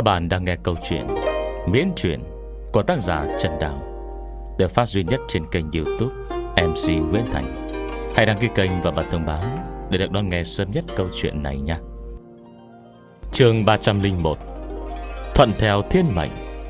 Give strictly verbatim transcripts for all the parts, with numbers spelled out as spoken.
Các bạn đang nghe câu chuyện Miễn Truyện của tác giả Trần Đào, được phát duy nhất trên kênh YouTube em xê Nguyễn Thành. Hãy đăng ký kênh và bật thông báo để được đón nghe sớm nhất câu chuyện này nha. Chương ba trăm lẻ một, Thuận theo thiên mệnh.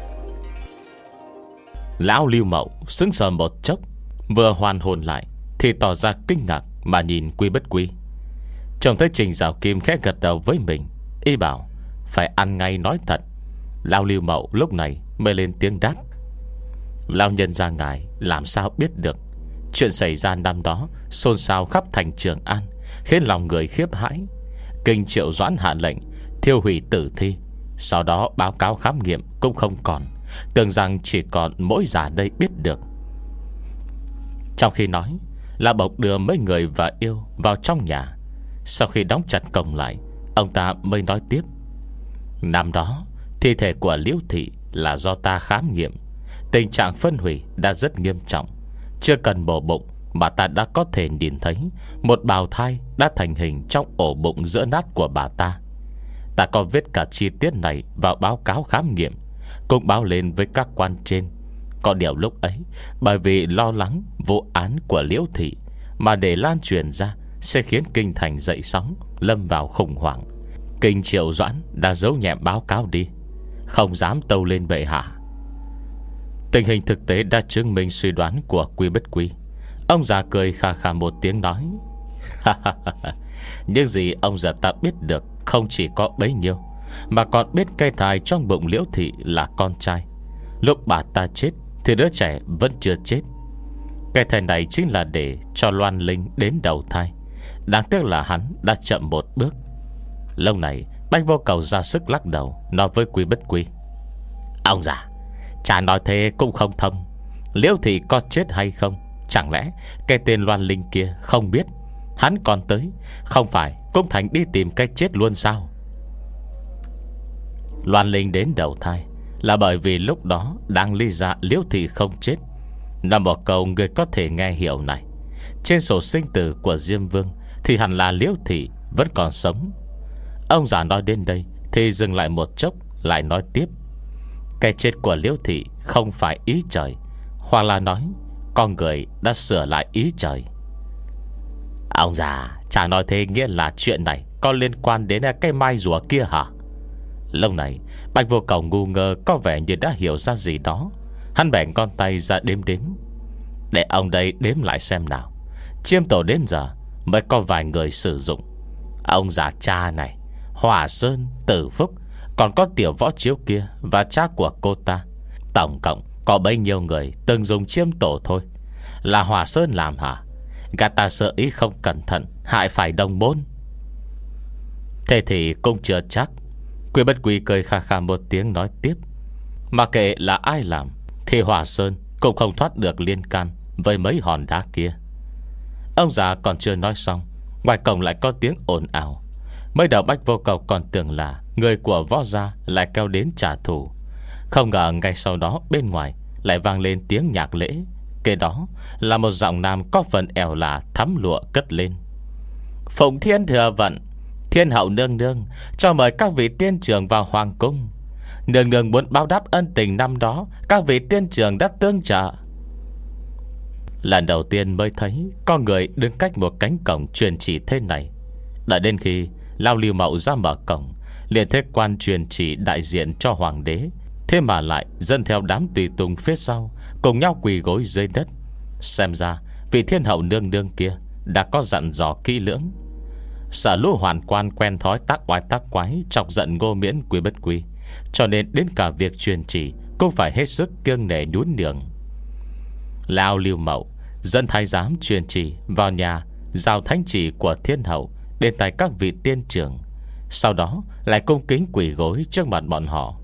Lão Lưu Mậu sững sờ một chốc, vừa hoàn hồn lại thì tỏ ra kinh ngạc mà nhìn Quy Bất Quy. Trông thấy Trình Giảo Kim khẽ gật đầu với mình, y bảo phải ăn ngay nói thật. Lão Lưu Mậu lúc này mới lên tiếng đáp: Lão nhân gia ngài làm sao biết được chuyện xảy ra năm đó xôn xao khắp thành Trường An, khiến lòng người khiếp hãi. Kinh Triệu Doãn hạ lệnh thiêu hủy tử thi, sau đó báo cáo khám nghiệm cũng không còn, tưởng rằng chỉ còn mỗi già đây biết được. Trong khi nói, là bộc đưa mấy người và yêu vào trong nhà. Sau khi đóng chặt cổng lại, ông ta mới nói tiếp: Năm đó thi thể của Liễu Thị là do ta khám nghiệm, tình trạng phân hủy đã rất nghiêm trọng. Chưa cần mổ bụng mà ta đã có thể nhìn thấy một bào thai đã thành hình trong ổ bụng giữa nát của bà ta. Ta có viết cả chi tiết này vào báo cáo khám nghiệm, cũng báo lên với các quan trên. Có điều lúc ấy, bởi vì lo lắng vụ án của Liễu Thị mà để lan truyền ra sẽ khiến kinh thành dậy sóng, lâm vào khủng hoảng, Kinh Triệu Doãn đã giấu nhẹm báo cáo đi, không dám tâu lên bệ hạ. Tình hình thực tế đã chứng minh suy đoán của Quy Bất Quy. Ông già cười khà khà một tiếng nói: Những gì ông già ta biết được không chỉ có bấy nhiêu, mà còn biết cây thai trong bụng Liễu Thị là con trai. Lúc bà ta chết thì đứa trẻ vẫn chưa chết. Cây thai này chính là để cho Loan Linh đến đầu thai. Đáng tiếc là hắn đã chậm một bước. Lâu này Bách Vô Cầu ra sức lắc đầu, nói với Quy Bất Quy: Ông già, cha nói thế cũng không thông. Liễu Thị có chết hay không, chẳng lẽ cái tên Loan Linh kia không biết hắn còn tới, không phải cũng thành đi tìm cái chết luôn sao? Loan Linh đến đầu thai là bởi vì lúc đó đang ly ra Liễu Thị không chết. Là một câu người có thể nghe hiểu này. Trên sổ sinh tử của Diêm Vương thì hẳn là Liễu Thị vẫn còn sống. Ông già nói đến đây thì dừng lại một chốc, lại nói tiếp: Cái chết của Liễu Thị không phải ý trời, hoặc là nói con người đã sửa lại ý trời. Ông già, chả nói thế nghĩa là chuyện này có liên quan đến cái mai rùa kia hả? Lúc này Bạch Vô Cầu ngu ngơ, có vẻ như đã hiểu ra gì đó. Hắn bẻ con tay ra đếm đếm: Để ông đây đếm lại xem nào. Chiêm tổ đến giờ mới có vài người sử dụng. Ông già cha này, Hòa Sơn, Tử Phúc, còn có tiểu Võ Chiếu kia và cha của cô ta, tổng cộng có bấy nhiêu người từng dùng chiêm tổ thôi. Là Hòa Sơn làm hả? Gã ta sợ ý không cẩn thận hại phải đồng môn. Thế thì cũng chưa chắc. Quy Bất Quy cười khà khà một tiếng nói tiếp: Mà kệ là ai làm thì Hòa Sơn cũng không thoát được liên can với mấy hòn đá kia. Ông già còn chưa nói xong, ngoài cổng lại có tiếng ồn ào. Mấy đầu Bách Vô Cầu còn tưởng là người của Võ gia lại kéo đến trả thù. Không ngờ ngay sau đó bên ngoài lại vang lên tiếng nhạc lễ. Kế đó là một giọng nam có phần ẻo lả thắm lụa cất lên: Phụng Thiên thừa vận, Thiên hậu nương nương cho mời các vị tiên trưởng vào hoàng cung. Nương nương muốn báo đáp ân tình năm đó các vị tiên trưởng đã tương trợ. Lần đầu tiên mới thấy có người đứng cách một cánh cổng truyền chỉ thế này. Đợi đến khi Lão Lưu Mậu ra mở cổng, liền thấy quan truyền chỉ đại diện cho hoàng đế, thế mà lại dân theo đám tùy tùng phía sau cùng nhau quỳ gối dưới đất. Xem ra vị thiên hậu nương nương kia đã có dặn dò kỹ lưỡng. Sợ lũ hoàn quan quen thói tác oai tác quái chọc giận Ngô Miễn Quy Bất Quy, cho nên đến cả việc truyền chỉ cũng phải hết sức kiêng nể nhún nhường. Lão Lưu Mậu dẫn thái giám truyền chỉ vào nhà, giao thánh chỉ của thiên hậu đến tay các vị tiên trưởng, sau đó lại cung kính quỳ gối trước mặt bọn họ.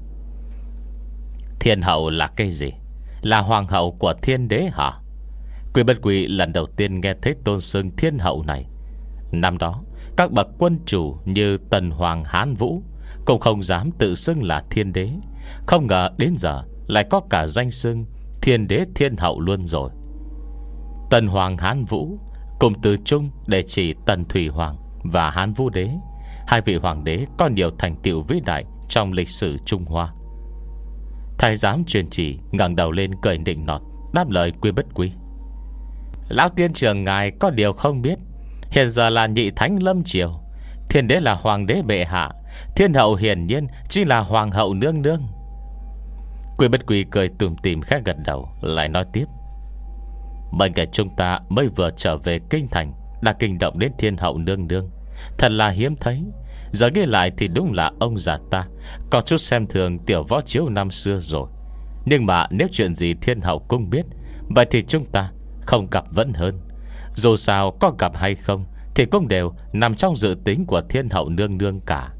Thiên hậu là cái gì? Là hoàng hậu của thiên đế hả? Quy Bất Quy lần đầu tiên nghe thấy tôn xưng thiên hậu này. Năm đó các bậc quân chủ như Tần Hoàng Hán Vũ cũng không dám tự xưng là thiên đế. Không ngờ đến giờ lại có cả danh xưng thiên đế thiên hậu luôn rồi. Tần Hoàng Hán Vũ cùng từ chung để chỉ Tần Thủy Hoàng và Hán Vũ đế. Hai vị hoàng đế có nhiều thành tựu vĩ đại trong lịch sử Trung Hoa. Thái giám truyền chỉ ngẩng đầu lên cười nịnh nọt, đáp lời Quy Bất Quy: Lão tiên trưởng ngài có điều không biết, hiện giờ là nhị thánh lâm triều, thiên đế là hoàng đế bệ hạ, thiên hậu hiển nhiên chính là hoàng hậu nương nương. Quy Bất Quy cười tủm tỉm khẽ gật đầu, lại nói tiếp: Mấy ngày chúng ta mới vừa trở về kinh thành đã kinh động đến thiên hậu nương nương, thật là hiếm thấy. Giờ nghĩ lại thì đúng là ông già ta có chút xem thường tiểu võ chiếu năm xưa rồi. Nhưng mà nếu chuyện gì thiên hậu cũng biết, vậy thì chúng ta không gặp vẫn hơn. Dù sao có gặp hay không thì cũng đều nằm trong dự tính của thiên hậu nương nương cả.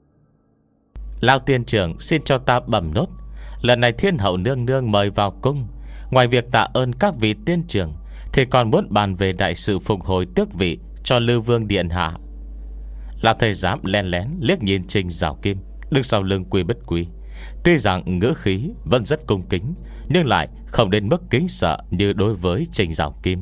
Lão tiên trưởng xin cho ta bẩm nốt, lần này thiên hậu nương nương mời vào cung, ngoài việc tạ ơn các vị tiên trưởng thì còn muốn bàn về đại sự phục hồi tước vị cho Lư Vương điện hạ. Lão thầy giám len lén liếc nhìn Trình Giảo Kim đứng sau lưng Quy Bất Quy. Tuy rằng ngữ khí vẫn rất cung kính, nhưng lại không đến mức kính sợ như đối với Trình Giảo Kim.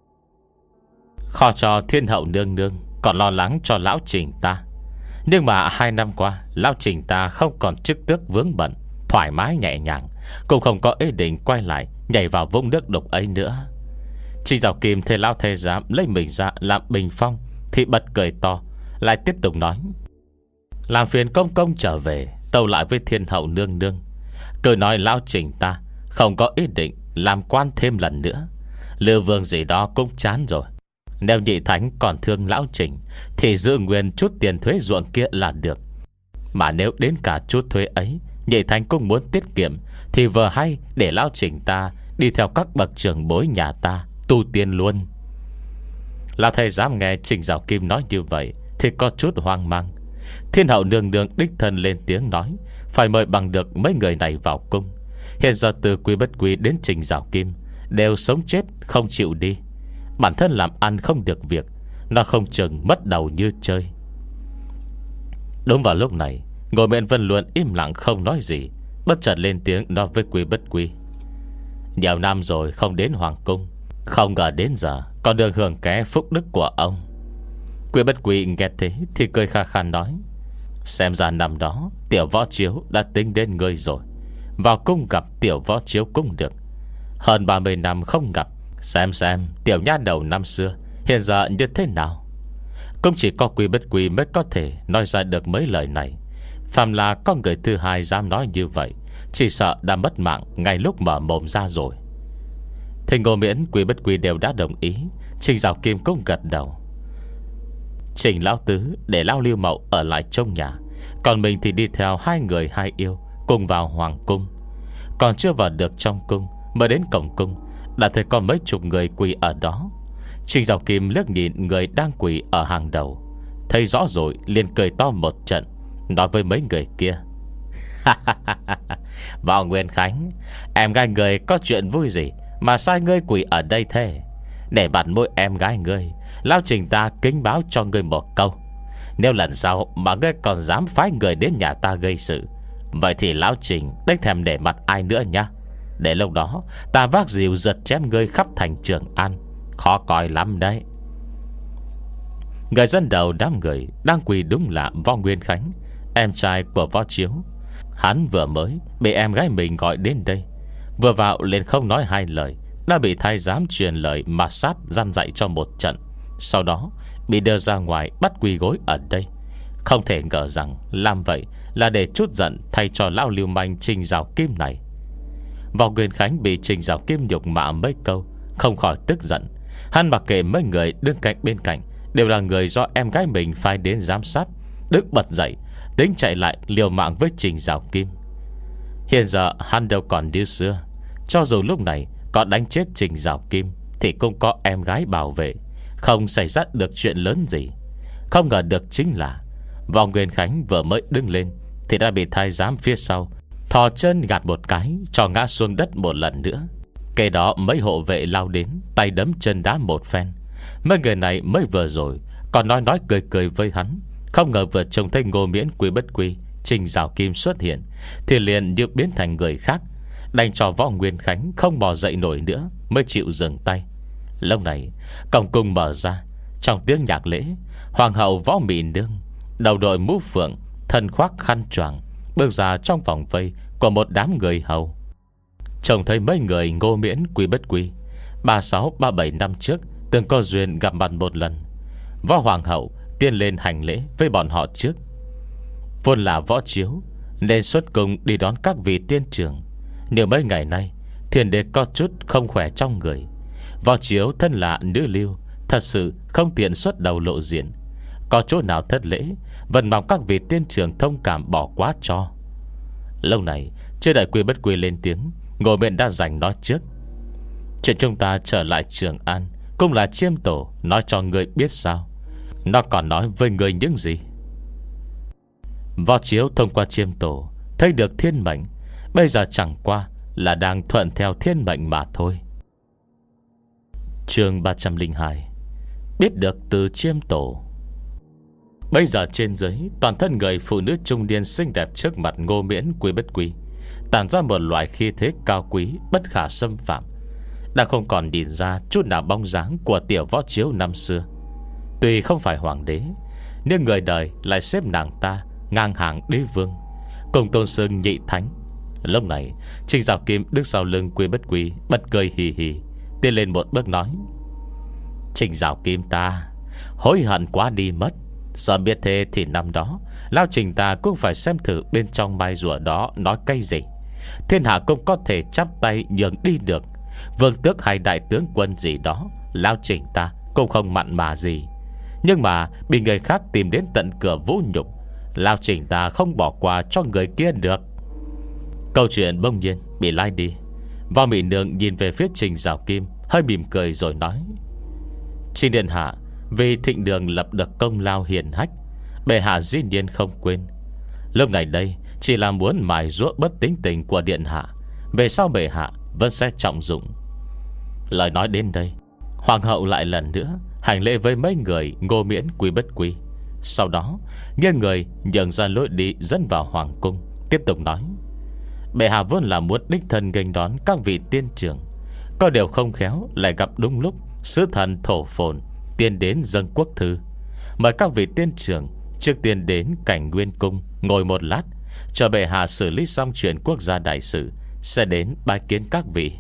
Khó cho thiên hậu nương nương còn lo lắng cho lão Trình ta. Nhưng mà hai năm qua lão Trình ta không còn chức tước vướng bận, thoải mái nhẹ nhàng, cũng không có ý định quay lại nhảy vào vũng nước đục ấy nữa. Trình Giảo Kim thấy lão thầy giám lấy mình ra làm bình phong thì bật cười to, lại tiếp tục nói: Làm phiền công công trở về tâu lại với thiên hậu nương nương, cứ nói lão Trình ta không có ý định làm quan thêm lần nữa. Lư Vương gì đó cũng chán rồi. Nếu nhị thánh còn thương lão Trình thì giữ nguyên chút tiền thuế ruộng kia là được. Mà nếu đến cả chút thuế ấy nhị thánh cũng muốn tiết kiệm thì vừa hay để lão Trình ta đi theo các bậc trưởng bối nhà ta tu tiên luôn. Lão thầy dám nghe Trình Giảo Kim nói như vậy thì có chút hoang mang. Thiên hậu nương nương đích thân lên tiếng nói phải mời bằng được mấy người này vào cung. Hiện giờ từ Quy Bất Quy đến Trình Giảo Kim đều sống chết không chịu đi. Bản thân làm ăn không được việc, nó không chừng mất đầu như chơi. Đúng vào lúc này, Ngô Miễn Vân luôn im lặng không nói gì, bất chợt lên tiếng nói với Quy Bất Quy: Nhiều năm rồi không đến hoàng cung, không ngờ đến giờ còn được hưởng ké phúc đức của ông. Quy Bất Quy nghe thế thì cười kha khan nói: Xem ra năm đó tiểu võ chiếu đã tính đến ngươi rồi. Vào cung gặp tiểu võ chiếu cũng được. Hơn ba mươi năm không gặp, xem xem tiểu nha đầu năm xưa hiện giờ như thế nào. Cũng chỉ có Quy Bất Quy mới có thể nói ra được mấy lời này. Phàm là có người thứ hai dám nói như vậy, chỉ sợ đã mất mạng ngay lúc mở mồm ra rồi. Thì Ngô Miễn, Quy Bất Quy đều đã đồng ý. Trình Giảo Kim cũng gật đầu. Trình lão tứ để lão Lưu Mậu ở lại trong nhà, còn mình thì đi theo hai người hai yêu cùng vào hoàng cung. Còn chưa vào được trong cung, mới đến cổng cung đã thấy có mấy chục người quỳ ở đó. Trình Giảo Kim liếc nhìn người đang quỳ ở hàng đầu, thấy rõ rồi liền cười to một trận, nói với mấy người kia: Võ Nguyên Khánh, em gái người có chuyện vui gì mà sai ngươi quỳ ở đây thế? Để bặt mũi em gái ngươi, lão Trình ta kính báo cho ngươi một câu: nếu lần sau mà ngươi còn dám phái người đến nhà ta gây sự, vậy thì lão Trình đếch thèm để mặt ai nữa nhá. Để lúc đó ta vác dìu giật chém ngươi khắp thành Trường An, khó coi lắm đấy. Người dân đầu đám người đang quỳ đúng là Võ Nguyên Khánh, em trai của Võ Chiếu. Hắn vừa mới bị em gái mình gọi đến đây, vừa vào liền không nói hai lời đã bị thái giám truyền lời mà sát răn dạy cho một trận. Sau đó bị đưa ra ngoài bắt quỳ gối ở đây. Không thể ngờ rằng làm vậy là để trút giận thay cho lão lưu manh Trình Giảo Kim này. Võ Nguyên Khánh bị Trình Giảo Kim nhục mạ mấy câu, không khỏi tức giận. Hắn mặc kệ mấy người đứng cạnh bên cạnh đều là người do em gái mình phái đến giám sát, đứng bật dậy tính chạy lại liều mạng với Trình Giảo Kim. Hiện giờ hắn đâu còn như xưa. Cho dù lúc này có đánh chết Trình Giảo Kim thì cũng có em gái bảo vệ, không xảy ra được chuyện lớn gì. Không ngờ được chính là Võ Nguyên Khánh vừa mới đứng lên thì đã bị thái giám phía sau thò chân gạt một cái cho ngã xuống đất một lần nữa. Kế đó mấy hộ vệ lao đến, tay đấm chân đá một phen. Mấy người này mới vừa rồi còn nói nói cười cười với hắn, không ngờ vừa trông thấy Ngô Miễn, Quy Bất Quy, Trình Giảo Kim xuất hiện thì liền như biến thành người khác, đánh cho Võ Nguyên Khánh không bò dậy nổi nữa mới chịu dừng tay. Lúc này cổng cung mở ra, trong tiếng nhạc lễ, hoàng hậu Võ Mị Nương đầu đội mũ phượng, thân khoác khăn choàng, bước ra trong vòng vây của một đám người hầu. Trông thấy mấy người Ngô Miễn Quý Bất Quý ba sáu ba bảy năm trước từng có duyên gặp mặt một lần. Võ hoàng hậu tiên lên hành lễ với bọn họ trước. Vốn là Võ Chiếu nên xuất cung đi đón các vị tiên trưởng. Nếu mấy ngày nay Thiên đế có chút không khỏe trong người, Võ Chiếu thân là nữ lưu, thật sự không tiện xuất đầu lộ diện. Có chỗ nào thất lễ, vẫn mong các vị tiên trưởng thông cảm bỏ qua cho. Lâu này chưa đợi Quý Bất Quý lên tiếng, Ngô Miễn đã giành nói trước. Chuyện chúng ta trở lại Trường An cũng là Chiêm Tổ nói cho người biết sao. Nó còn nói với người những gì? Võ Chiếu thông qua Chiêm Tổ thấy được thiên mệnh, bây giờ chẳng qua là đang thuận theo thiên mệnh mà thôi. Chương ba trăm linh hai. Biết được từ Chiêm Tổ. Bây giờ trên dưới, toàn thân người phụ nữ trung niên xinh đẹp trước mặt Ngô Miễn Quý Bất Quý tản ra một loại khí thế cao quý bất khả xâm phạm, đã không còn nhìn ra chút nào bóng dáng của tiểu Võ Chiếu năm xưa. Tuy không phải hoàng đế, nhưng người đời lại xếp nàng ta ngang hàng đế vương, cùng tôn xưng nhị thánh. Lúc này Trình Giảo Kim đứng sau lưng Quý Bất Quý bật cười hì hì, tiến lên một bước nói: Trình Giảo Kim ta hối hận quá đi mất. Sợ biết thế thì năm đó Lao Trình ta cũng phải xem thử bên trong mai rùa đó nói cái gì. Thiên hạ cũng có thể chắp tay nhường đi được. Vương tước hay đại tướng quân gì đó Lao Trình ta cũng không mặn mà gì. Nhưng mà bị người khác tìm đến tận cửa vũ nhục, Lao Trình ta không bỏ qua cho người kia được. Câu chuyện bỗng nhiên bị lai đi. Võ Mị Nương nhìn về phía Trình Giảo Kim, hơi mỉm cười rồi nói: Trình điện hạ vì Thịnh Đường lập được công lao hiển hách, bệ hạ dĩ nhiên không quên. Lúc này đây chỉ là muốn mài giũa bất tính tình của điện hạ, về sau bệ hạ vẫn sẽ trọng dụng. Lời nói đến đây, hoàng hậu lại lần nữa hành lễ với mấy người Ngô Miễn Quý Bất Quý. Sau đó nghiêng người nhường ra lối đi dẫn vào hoàng cung, tiếp tục nói: Bệ hạ vốn là muốn đích thân nghênh đón các vị tiên trưởng, có điều không khéo lại gặp đúng lúc sứ thần Thổ Phồn tiên đến dâng quốc thư, mời các vị tiên trưởng trước tiên đến Cảnh Nguyên Cung ngồi một lát, chờ bệ hạ xử lý xong chuyện quốc gia đại sự, sẽ đến bái kiến các vị.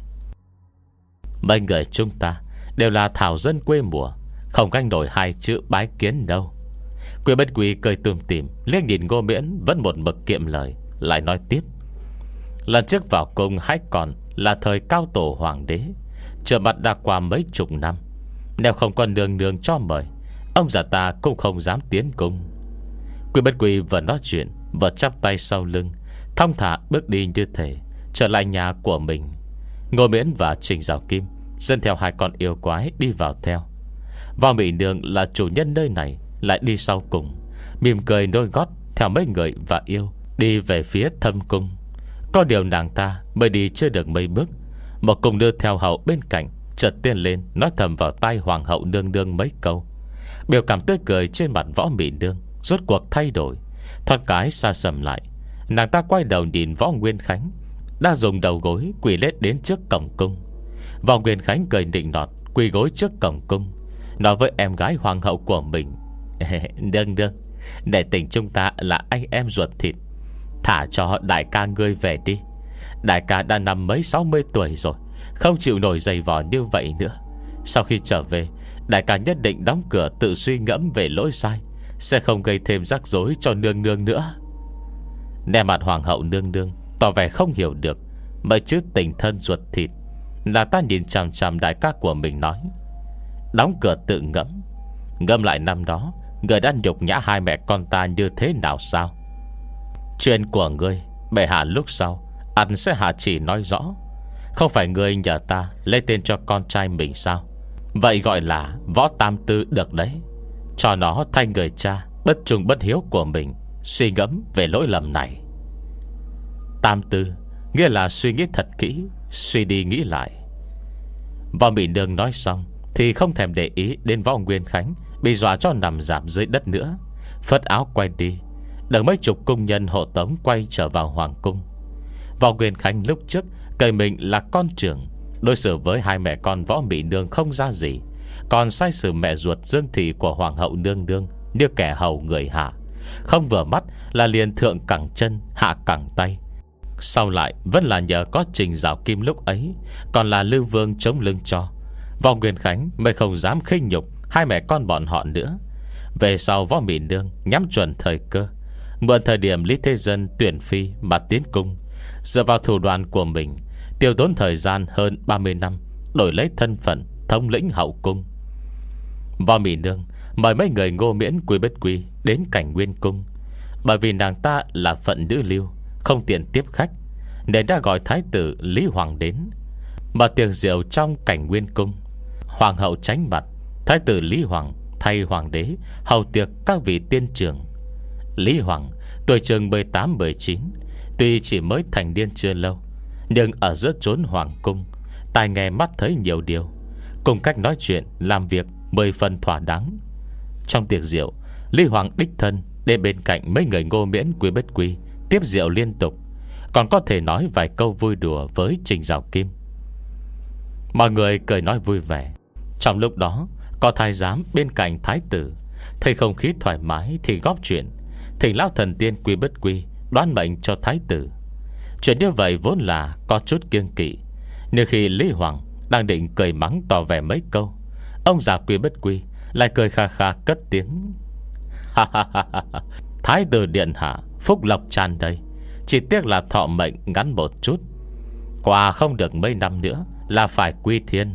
Mấy người chúng ta đều là thảo dân quê mùa, không gánh nổi hai chữ bái kiến đâu. Quý Bất Quý cười tùm tìm liếc nhìn Ngô Miễn vẫn một mực kiệm lời, lại nói tiếp: Lần trước vào cung hãy còn là thời cao tổ hoàng đế, trở mặt đã qua mấy chục năm. Nếu không có nương nương cho mời, ông già ta cũng không dám tiến cung. Quý Bất Quý vừa nói chuyện vừa chắp tay sau lưng, thong thả bước đi như thể trở lại nhà của mình. Ngô Miễn và Trình Giảo Kim dẫn theo hai con yêu quái đi vào theo. Võ Mị Nương là chủ nhân nơi này lại đi sau cùng, mỉm cười đôi gót theo mấy người và yêu đi về phía Thâm Cung. Có điều nàng ta mới đi chưa được mấy bước, một cung nữ theo hậu bên cạnh chợt tiến lên nói thầm vào tai hoàng hậu nương nương mấy câu. Biểu cảm tươi cười trên mặt Võ Mị Nương rốt cuộc thay đổi, thoát cái xa sầm lại. Nàng ta quay đầu nhìn Võ Nguyên Khánh đã dùng đầu gối quỳ lết đến trước cổng cung. Võ Nguyên Khánh cười nịnh nọt quỳ gối trước cổng cung, nói với em gái hoàng hậu của mình: Nương nương, để tình chúng ta là anh em ruột thịt, thả cho đại ca ngươi về đi. Đại ca đã năm mấy sáu mươi tuổi rồi, không chịu nổi giày vò như vậy nữa. Sau khi trở về, đại ca nhất định đóng cửa tự suy ngẫm về lỗi sai, sẽ không gây thêm rắc rối cho nương nương nữa. Nét mặt hoàng hậu nương nương tỏ vẻ không hiểu được mấy chữ tình thân ruột thịt. Là ta nhìn chằm chằm đại ca của mình nói: Đóng cửa tự ngẫm, ngẫm lại năm đó người đã nhục nhã hai mẹ con ta như thế nào sao? Chuyện của ngươi bệ hạ lúc sau ăn sẽ hạ chỉ nói rõ. Không phải ngươi nhờ ta lấy tên cho con trai mình sao? Vậy gọi là Võ Tam Tư được đấy. Cho nó thay người cha bất trung bất hiếu của mình suy ngẫm về lỗi lầm này. Tam Tư nghĩa là suy nghĩ thật kỹ, suy đi nghĩ lại. Võ Mị Nương nói xong thì không thèm để ý đến Võ Nguyên Khánh bị dọa cho nằm giảm dưới đất nữa, phất áo quay đi, đợi mấy chục cung nhân hộ tống quay trở vào hoàng cung. Võ Nguyên Khánh lúc trước coi mình là con trưởng, đối xử với hai mẹ con Võ Mị Nương không ra gì, còn sai sử mẹ ruột Dương Thị của hoàng hậu nương nương như kẻ hầu người hạ, Không vừa mắt là liền thượng cẳng chân hạ cẳng tay. Sau lại vẫn là nhờ có Trình Giảo Kim lúc ấy, còn là Lưu Vương chống lưng cho, Võ Nguyên Khánh mới không dám khinh nhục hai mẹ con bọn họ nữa. Về sau Võ Mị Nương nhắm chuẩn thời cơ, mượn thời điểm Lý Thế Dân tuyển phi mà tiến cung, dựa vào thủ đoạn của mình, tiêu tốn thời gian hơn ba mươi năm, đổi lấy thân phận thống lĩnh hậu cung. Võ Mị Nương mời mấy người Ngô Miễn Quy Bất Quy đến Cảnh Nguyên Cung. Bởi vì nàng ta là phận nữ lưu, không tiện tiếp khách, nên đã gọi thái tử Lý Hoàng đến, mở tiệc rượu trong Cảnh Nguyên Cung. Hoàng hậu tránh mặt, thái tử Lý Hoàng thay hoàng đế hầu tiệc các vị tiên trưởng. Lý Hoàng tuổi chừng mười tám mười chín, tuy chỉ mới thành niên chưa lâu, nhưng ở giữa chốn hoàng cung, tai nghe mắt thấy nhiều điều, cùng cách nói chuyện làm việc mười phần thỏa đáng. Trong tiệc rượu, Lý Hoàng đích thân đến bên cạnh mấy người Ngô Miễn Quy Bất Quy tiếp rượu liên tục, còn có thể nói vài câu vui đùa với Trình Giảo Kim. Mọi người cười nói vui vẻ. Trong lúc đó có thái giám bên cạnh thái tử, thấy không khí thoải mái thì góp chuyện, thỉnh lão thần tiên Quy Bất Quy đoán mệnh cho thái tử. Chuyện như vậy vốn là có chút kiêng kỵ, nhưng khi Lý Hoàng đang định cười mắng tỏ vẻ mấy câu, ông già Quy Bất Quy lại cười kha kha cất tiếng: Thái tử điện hạ phúc lộc tràn đầy, chỉ tiếc là thọ mệnh ngắn một chút, qua không được mấy năm nữa là phải quy thiên.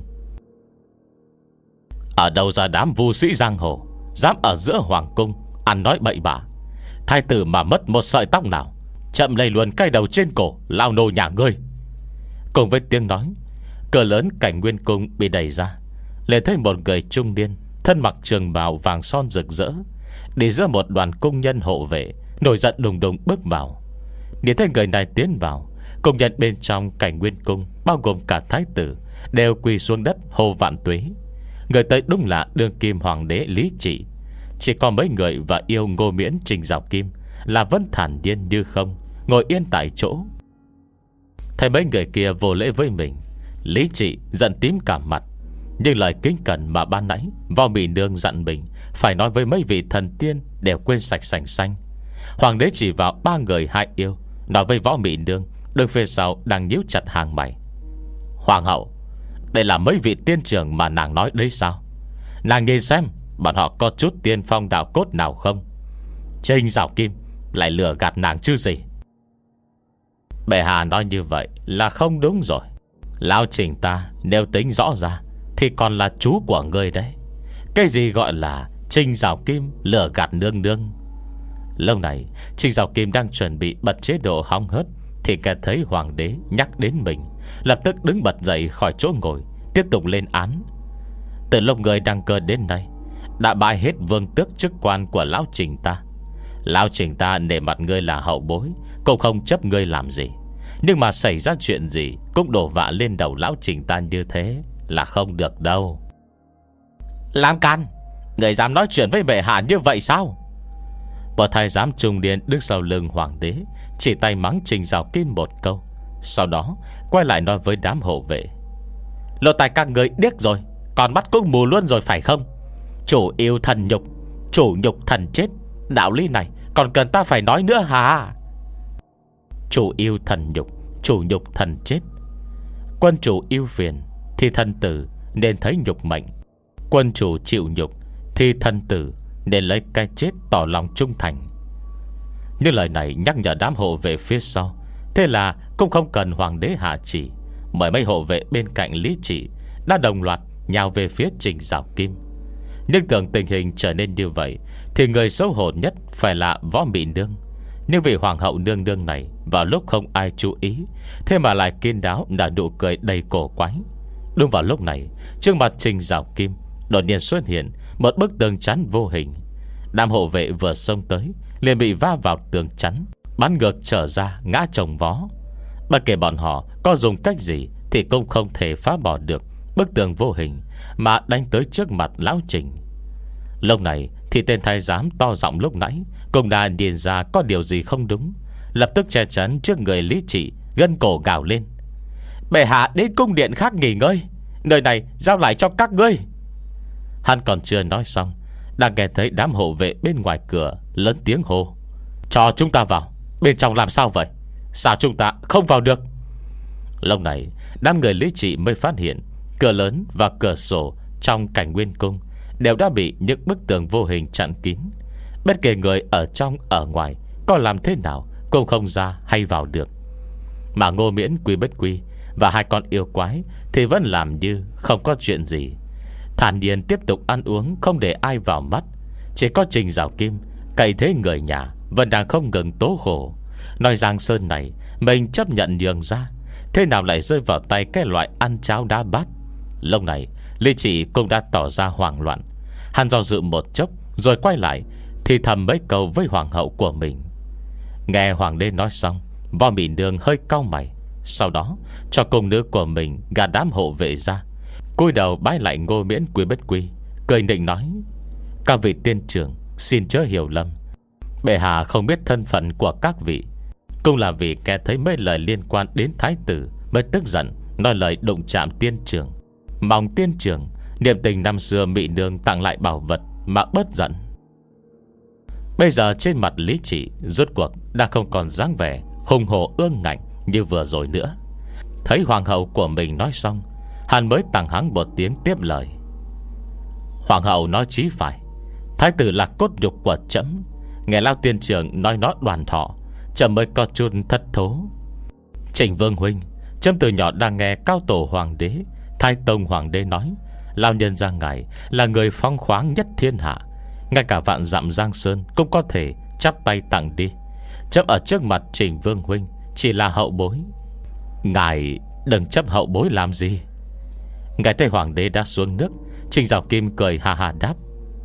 Ở đâu ra đám vu sĩ giang hồ, dám ở giữa hoàng cung ăn nói bậy bạ. Thái tử mà mất một sợi tóc nào, chậm lây luôn cây đầu trên cổ lao nô nhà ngươi. Cùng với tiếng nói, cửa lớn Cảnh Nguyên Cung bị đẩy ra, liền thấy một người trung niên, thân mặc trường bào vàng son rực rỡ, đi giữa một đoàn cung nhân hộ vệ, nổi giận đùng đùng bước vào. Nhìn thấy người này tiến vào, công nhân bên trong Cảnh Nguyên Cung, bao gồm cả thái tử, đều quỳ xuống đất hô vạn tuế. Người tới đúng là đương kim hoàng đế Lý Trị. Chỉ có mấy người và yêu Ngô Miễn Trình Giảo Kim là vẫn thản nhiên như không, ngồi yên tại chỗ. Thấy mấy người kia vô lễ với mình, Lý Trị giận tím cả mặt. Nhưng lời kính cẩn mà ban nãy Võ Mị Nương dặn mình phải nói với mấy vị thần tiên đều quên sạch sành xanh. Hoàng đế chỉ vào ba người hai yêu, nói với Võ Mị Nương đứng phía sau đang nhíu chặt hàng mày: Hoàng hậu, đây là mấy vị tiên trưởng mà nàng nói đấy sao? Nàng nhìn xem bọn họ có chút tiên phong đạo cốt nào không? Trình Giảo Kim lại lừa gạt nàng chứ gì? Bệ hạ nói như vậy là không đúng rồi. Lão Trình ta nếu tính rõ ra thì còn là chú của ngươi đấy. Cái gì gọi là Trình Giảo Kim lừa gạt nương nương? Lâu này Trình Giảo Kim đang chuẩn bị bật chế độ hóng hớt, thì nghe thấy hoàng đế nhắc đến mình, lập tức đứng bật dậy khỏi chỗ ngồi, tiếp tục lên án. Từ lúc người đăng cơ đến nay, đã bại hết vương tước chức quan của lão Trình ta. Lão Trình ta nể mặt ngươi là hậu bối, cũng không chấp ngươi làm gì. Nhưng mà xảy ra chuyện gì cũng đổ vạ lên đầu lão Trình ta như thế là không được đâu. Làm can, người dám nói chuyện với bệ hạ như vậy sao? Một thái giám trung niên đứng sau lưng hoàng đế chỉ tay mắng Trình Giảo Kim một câu, sau đó quay lại nói với đám hộ vệ: Lỗ tai các người điếc rồi, còn mắt cũng mù luôn rồi phải không? Chủ yêu thần nhục, chủ nhục thần chết, đạo lý này còn cần ta phải nói nữa hả? Chủ yêu thần nhục, chủ nhục thần chết. Quân chủ yêu phiền thì thần tử nên thấy nhục mệnh, quân chủ chịu nhục thì thần tử nên lấy cái chết tỏ lòng trung thành. Những lời này nhắc nhở đám hộ vệ phía sau, thế là cũng không cần hoàng đế hạ chỉ, mời mấy hộ vệ bên cạnh Lý Trị đã đồng loạt nhào về phía Trình Giảo Kim. Nhưng tưởng tình hình trở nên như vậy thì người xấu hổ nhất phải là Võ Mị Nương. Nhưng vì hoàng hậu nương nương này vào lúc không ai chú ý, thế mà lại kiên đáo nở nụ cười đầy cổ quái. Đúng vào lúc này, trước mặt Trình Giảo Kim đột nhiên xuất hiện một bức tường chắn vô hình. Đám hộ vệ vừa xông tới liền bị va vào tường chắn, bắn ngược trở ra ngã chồng vó. Bất kể bọn họ có dùng cách gì thì cũng không thể phá bỏ được bức tường vô hình mà đánh tới trước mặt lão Trình. Lúc này thì tên thái giám to giọng lúc nãy cũng đã nhìn ra có điều gì không đúng, lập tức che chắn trước người Lý Trị, gân cổ gào lên: Bệ hạ đến cung điện khác nghỉ ngơi, nơi này giao lại cho các ngươi. Hắn còn chưa nói xong, đang nghe thấy đám hộ vệ bên ngoài cửa lớn tiếng hô: "Cho chúng ta vào. Bên trong làm sao vậy? Sao chúng ta không vào được?" Lúc này đám người Lý Trị mới phát hiện cửa lớn và cửa sổ trong Cảnh Nguyên Cung đều đã bị những bức tường vô hình chặn kín. Bất kể người ở trong ở ngoài có làm thế nào cũng không ra hay vào được. Mà Ngô Miễn, Quy Bất Quy và hai con yêu quái thì vẫn làm như không có chuyện gì, thản nhiên tiếp tục ăn uống, không để ai vào mắt. Chỉ có Trình Giảo Kim cậy thế người nhà vẫn đang không ngừng tố khổ, nói Giang Sơn này mình chấp nhận nhường ra, thế nào lại rơi vào tay cái loại ăn cháo đá bát. Lúc này Lý Trị cũng đã tỏ ra hoảng loạn. Hắn do dự một chốc rồi quay lại thì thầm mấy câu với hoàng hậu của mình. Nghe hoàng đế nói xong, Võ Mị Nương hơi cau mày, sau đó cho cung nữ của mình gạt đám hộ vệ ra, cúi đầu bái lại Ngô Miễn, Quy Bất Quy, cười nịnh nói: "Các vị tiên trưởng xin chớ hiểu lầm. Bệ hạ không biết thân phận của các vị, cũng là vì nghe thấy mấy lời liên quan đến thái tử mới tức giận nói lời đụng chạm tiên trưởng. Mong tiên trưởng niệm tình năm xưa Mị Nương tặng lại bảo vật mà bớt giận." Bây giờ trên mặt Lý Trị rốt cuộc đã không còn dáng vẻ hùng hổ ương ngạnh như vừa rồi nữa. Thấy hoàng hậu của mình nói xong, hắn mới tặng hắn một tiếng tiếp lời: "Hoàng hậu nói chí phải. Thái tử là cốt nhục của trẫm. Nghe lão tiên trưởng nói nó đoàn thọ, trẫm mới có chút thất thố. Trình Vương huynh, trẫm từ nhỏ đang nghe cao tổ hoàng đế, Thái tông hoàng đế nói lão nhân gia ngài là người phong khoáng nhất thiên hạ, ngay cả vạn dặm Giang Sơn cũng có thể chắp tay tặng đi. Trẫm ở trước mặt Trình Vương huynh chỉ là hậu bối, ngài đừng chấp hậu bối làm gì." Nghe thấy hoàng đế đã xuống nước, Trình Giảo Kim cười ha ha đáp: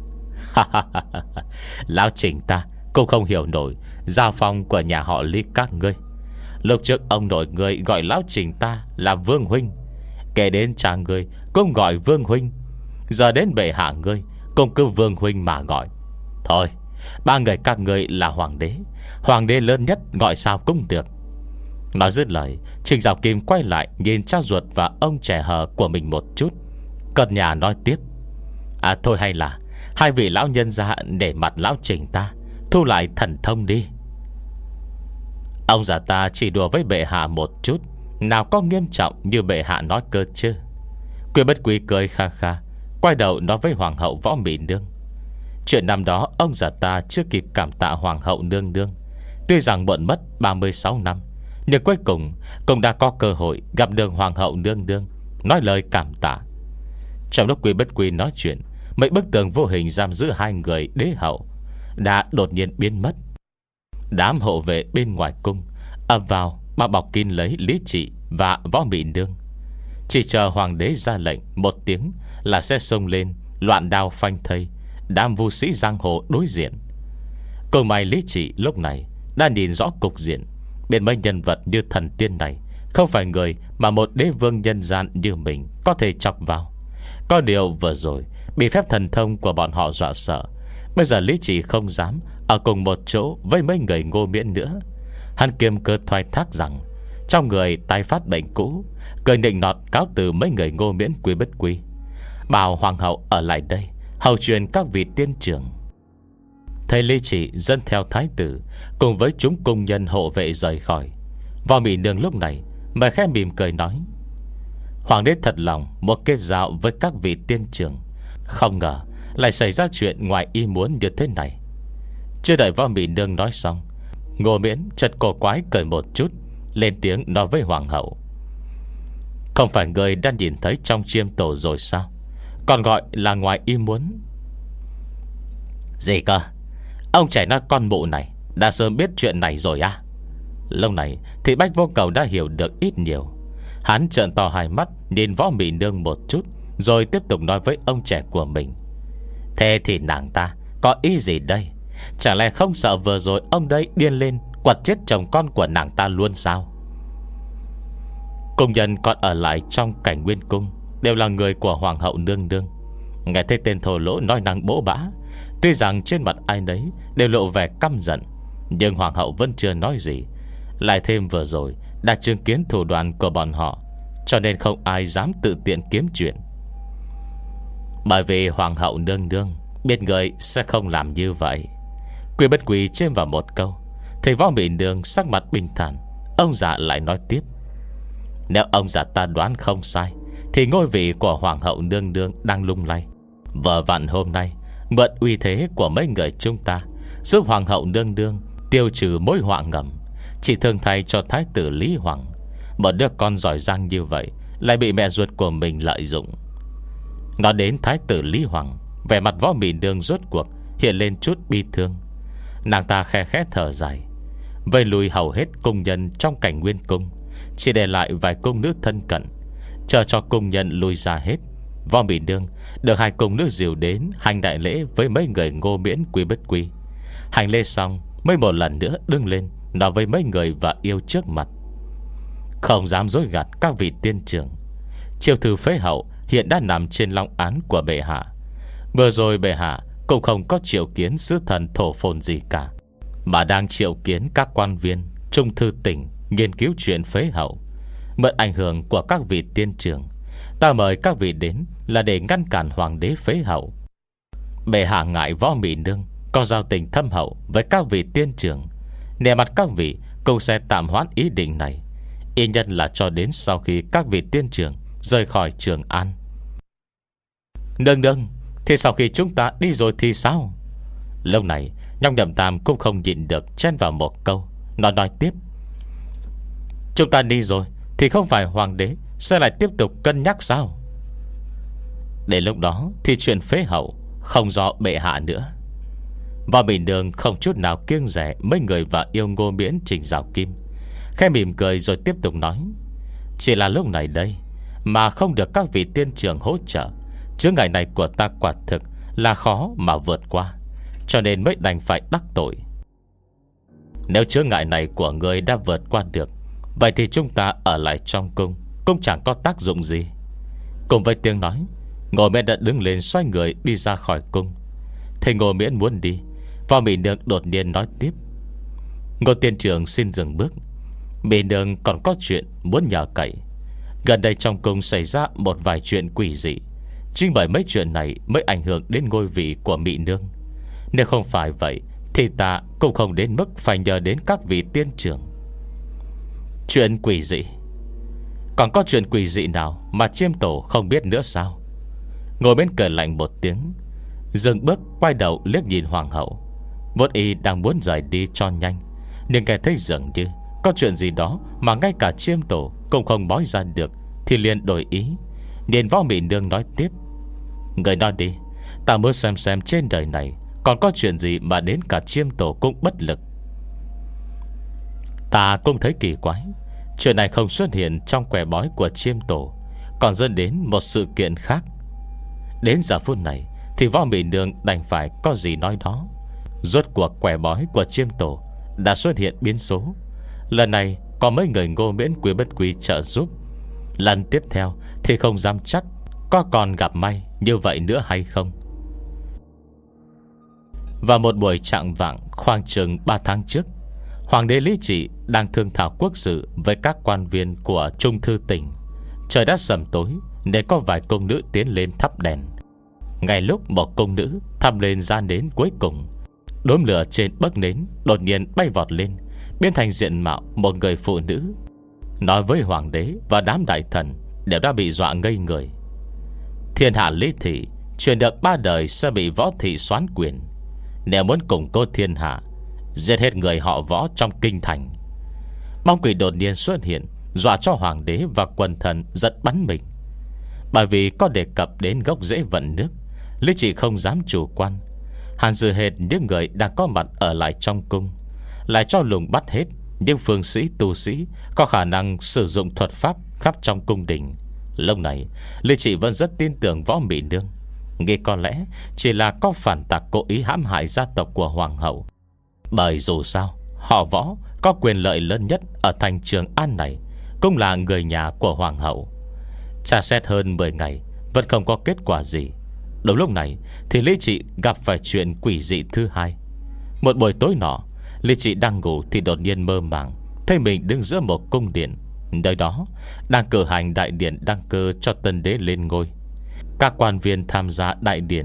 "Lão Trình ta cũng không hiểu nổi gia phong của nhà họ Lý các ngươi. Lúc trước ông nội ngươi gọi lão Trình ta là Vương huynh, kể đến cha ngươi cũng gọi Vương huynh, giờ đến bệ hạ ngươi cũng cứ Vương huynh mà gọi. Thôi, ba người các ngươi là hoàng đế, hoàng đế lớn nhất gọi sao cũng được." Nói dứt lời, Trình Giảo Kim quay lại nhìn cha ruột và ông trẻ hờ của mình một chút, cợt nhà nói tiếp: "À thôi, hay là hai vị lão nhân ra để mặt lão Trình ta thu lại thần thông đi. Ông già ta chỉ đùa với bệ hạ một chút, nào có nghiêm trọng như bệ hạ nói cơ chứ." Quy Bất Quy cười kha kha, quay đầu nói với hoàng hậu Võ Mị Nương: "Chuyện năm đó ông già ta chưa kịp cảm tạ hoàng hậu nương nương. Tuy rằng muộn mất ba mươi sáu năm, nhưng cuối cùng cũng đã có cơ hội gặp được hoàng hậu nương nương, nói lời cảm tạ." Trong lúc Quy Bất Quy nói chuyện, mấy bức tường vô hình giam giữ hai người đế hậu đã đột nhiên biến mất. Đám hộ vệ bên ngoài cung ập vào bao bọc kín lấy Lý Trị và Võ Mị Nương, chỉ chờ hoàng đế ra lệnh một tiếng là sẽ xông lên loạn đao phanh thây đám vu sĩ giang hồ đối diện. Cùng may Lý Trị lúc này đã nhìn rõ cục diện, biết mấy nhân vật như thần tiên này không phải người mà một đế vương nhân gian như mình có thể chọc vào. Có điều vừa rồi bị phép thần thông của bọn họ dọa sợ, bây giờ Lý Trị không dám ở cùng một chỗ với mấy người Ngô Miễn nữa. Hắn kiêm cơ thoái thác rằng trong người tái phát bệnh cũ, cười nịnh nọt cáo từ mấy người Ngô Miễn, Quy Bất Quy, bảo hoàng hậu ở lại đây hầu truyền các vị tiên trưởng. Thầy Lý Trị dẫn theo thái tử cùng với chúng cung nhân hộ vệ rời khỏi. Võ Mị Nương lúc này mới khẽ mỉm cười nói: "Hoàng đế thật lòng một kết giao với các vị tiên trưởng, không ngờ lại xảy ra chuyện ngoài ý muốn như thế này." Chưa đợi Võ Mị Nương nói xong, Ngô Miễn chợt cổ quái cười một chút, lên tiếng nói với hoàng hậu: "Không phải người đã nhìn thấy trong chiêm tổ rồi sao, còn gọi là ngoài ý muốn?" "Gì cơ? Ông trẻ nói con mụ này đã sớm biết chuyện này rồi à?" Lúc này thì Bách Vô Cầu đã hiểu được ít nhiều. Hắn trợn to hai mắt nhìn Võ Mị Nương một chút, rồi tiếp tục nói với ông trẻ của mình: "Thế thì nàng ta có ý gì đây? Chẳng lẽ không sợ vừa rồi ông đây điên lên quật chết chồng con của nàng ta luôn sao?" Công nhân còn ở lại trong Cảnh Nguyên Cung đều là người của hoàng hậu nương nương. Nghe thấy tên thổ lỗ nói năng bỗ bã, tuy rằng trên mặt ai nấy đều lộ vẻ căm giận, nhưng hoàng hậu vẫn chưa nói gì. Lại thêm vừa rồi đã chứng kiến thủ đoạn của bọn họ, cho nên không ai dám tự tiện kiếm chuyện. Bởi vì hoàng hậu nương nương Biết người sẽ không làm như vậy. Quy Bất Quy chêm vào một câu. Thầy Võ Mị Nương sắc mặt bình thản. Ông già lại nói tiếp: Nếu ông già ta đoán không sai, thì ngôi vị của Hoàng hậu nương nương đang lung lay. Vợ vặn hôm nay mượn uy thế của mấy người chúng ta, giúp Hoàng hậu nương nương tiêu trừ mối họa ngầm, chỉ thương thay cho thái tử Lý Hoàng. Một đứa con giỏi giang như vậy lại bị mẹ ruột của mình lợi dụng. Nói đến thái tử Lý Hoàng, vẻ mặt Võ Mị Nương rốt cuộc hiện lên chút bi thương. Nàng ta khe khẽ thở dài, vây lùi hầu hết cung nhân trong cảnh nguyên cung, chỉ để lại vài cung nữ thân cận. Chờ cho cung nhân lui ra hết, Võ Mị Nương được hai cung nữ dìu đến hành đại lễ với mấy người Ngô Miễn Quy Bất Quy. Hành lễ xong mới một lần nữa đứng lên nói với mấy người và yêu trước mặt: Không dám dối gạt các vị tiên trưởng, triều thư phế hậu hiện đã nằm trên long án của bệ hạ. Vừa rồi bệ hạ cũng không có triệu kiến sứ thần thổ phồn gì cả, mà đang triệu kiến các quan viên trung thư tỉnh nghiên cứu chuyện phế hậu. Mượn ảnh hưởng của các vị tiên trưởng, ta mời các vị đến là để ngăn cản hoàng đế phế hậu. Bệ hạ ngại Võ Mị Nương có giao tình thâm hậu với các vị tiên trưởng, nể mặt các vị cũng sẽ tạm hoãn ý định này, ít nhất là cho đến sau khi các vị tiên trưởng rời khỏi Trường An. Nương nương, thì sau khi chúng ta đi rồi thì sao? Lâu này Nhong Nhậm Tam cũng không nhịn được chen vào một câu. Nó nói tiếp: Chúng ta đi rồi thì không phải hoàng đế sẽ lại tiếp tục cân nhắc sao? Đến lúc đó thì chuyện phế hậu không do bệ hạ nữa. Võ Mị Nương không chút nào kiêng rẻ mấy người và yêu Ngô Miễn Trình Giảo Kim, khẽ mỉm cười rồi tiếp tục nói: Chỉ là lúc này đây mà không được các vị tiên trưởng hỗ trợ, chướng ngại này của ta quả thực là khó mà vượt qua, cho nên mới đành phải đắc tội. Nếu chướng ngại này của người đã vượt qua được, vậy thì chúng ta ở lại trong cung cũng chẳng có tác dụng gì. Cùng với tiếng nói, Ngô Miễn đã đứng lên xoay người đi ra khỏi cung. Thấy Ngô Miễn muốn đi, Võ Mị Nương đột nhiên nói tiếp: Ngô tiên trưởng xin dừng bước. Mị Nương còn có chuyện muốn nhờ cậy. Gần đây trong cung xảy ra một vài chuyện quỷ dị, chính bởi mấy chuyện này mới ảnh hưởng đến ngôi vị của Mị Nương. Nếu không phải vậy thì ta cũng không đến mức phải nhờ đến các vị tiên trưởng. Chuyện quỷ dị? Còn có chuyện quỷ dị nào mà Chiêm Tổ không biết nữa sao? Ngồi bên cười lạnh một tiếng, dừng bước quay đầu liếc nhìn hoàng hậu. Vốn y đang muốn rời đi cho nhanh, nhưng nghe thấy dường như có chuyện gì đó mà ngay cả Chiêm Tổ cũng không bói ra được, thì liền đổi ý. Nhìn Võ Mị Nương nói tiếp: Người nói đi, ta muốn xem xem trên đời này còn có chuyện gì mà đến cả Chiêm Tổ cũng bất lực. Ta cũng thấy kỳ quái, chuyện này không xuất hiện trong quẻ bói của Chiêm Tổ, còn dẫn đến một sự kiện khác. Đến giờ phút này thì Võ Mị Nương đành phải có gì nói đó. Rốt cuộc quẻ bói của Chiêm Tổ đã xuất hiện biến số. Lần này có mấy người Ngô Miễn Quy Bất Quy trợ giúp. Lần tiếp theo thì không dám chắc có còn gặp may như vậy nữa hay không. Vào một buổi trạng vạng khoảng chừng ba tháng trước, Hoàng đế Lý Trị đang thương thảo quốc sự với các quan viên của Trung thư tỉnh. Trời đã sầm tối để có vài cung nữ tiến lên thắp đèn. Ngay lúc một cung nữ thắp lên ra nến cuối cùng, đốm lửa trên bấc nến đột nhiên bay vọt lên, biến thành diện mạo một người phụ nữ. Nói với hoàng đế và đám đại thần đều đã bị dọa ngây người. Thiên hạ Lý thị truyền được ba đời sẽ bị Võ thị soán quyền. Nếu muốn củng cố thiên hạ, giết hết người họ Võ trong kinh thành. Bóng quỷ đột nhiên xuất hiện, dọa cho hoàng đế và quần thần giật bắn mình. Bởi vì có đề cập đến gốc rễ vận nước, Lý Trị không dám chủ quan. Hàn dư hết những người đang có mặt ở lại trong cung, lại cho lùng bắt hết những phương sĩ tu sĩ có khả năng sử dụng thuật pháp khắp trong cung đình. Lúc này Lý Trị vẫn rất tin tưởng Võ Mị Nương, nghĩ có lẽ chỉ là có phản tặc cố ý hãm hại gia tộc của hoàng hậu. Bởi dù sao họ Võ có quyền lợi lớn nhất ở thành Trường An này, cũng là người nhà của hoàng hậu. Tra xét hơn mười ngày vẫn không có kết quả gì. Đúng lúc này thì Lý Trị gặp phải chuyện quỷ dị thứ hai. Một buổi tối nọ, Lý Trị đang ngủ thì đột nhiên mơ màng thấy mình đứng giữa một cung điện. Nơi đó đang cử hành đại điện đăng cơ cho tân đế lên ngôi. Các quan viên tham gia đại điện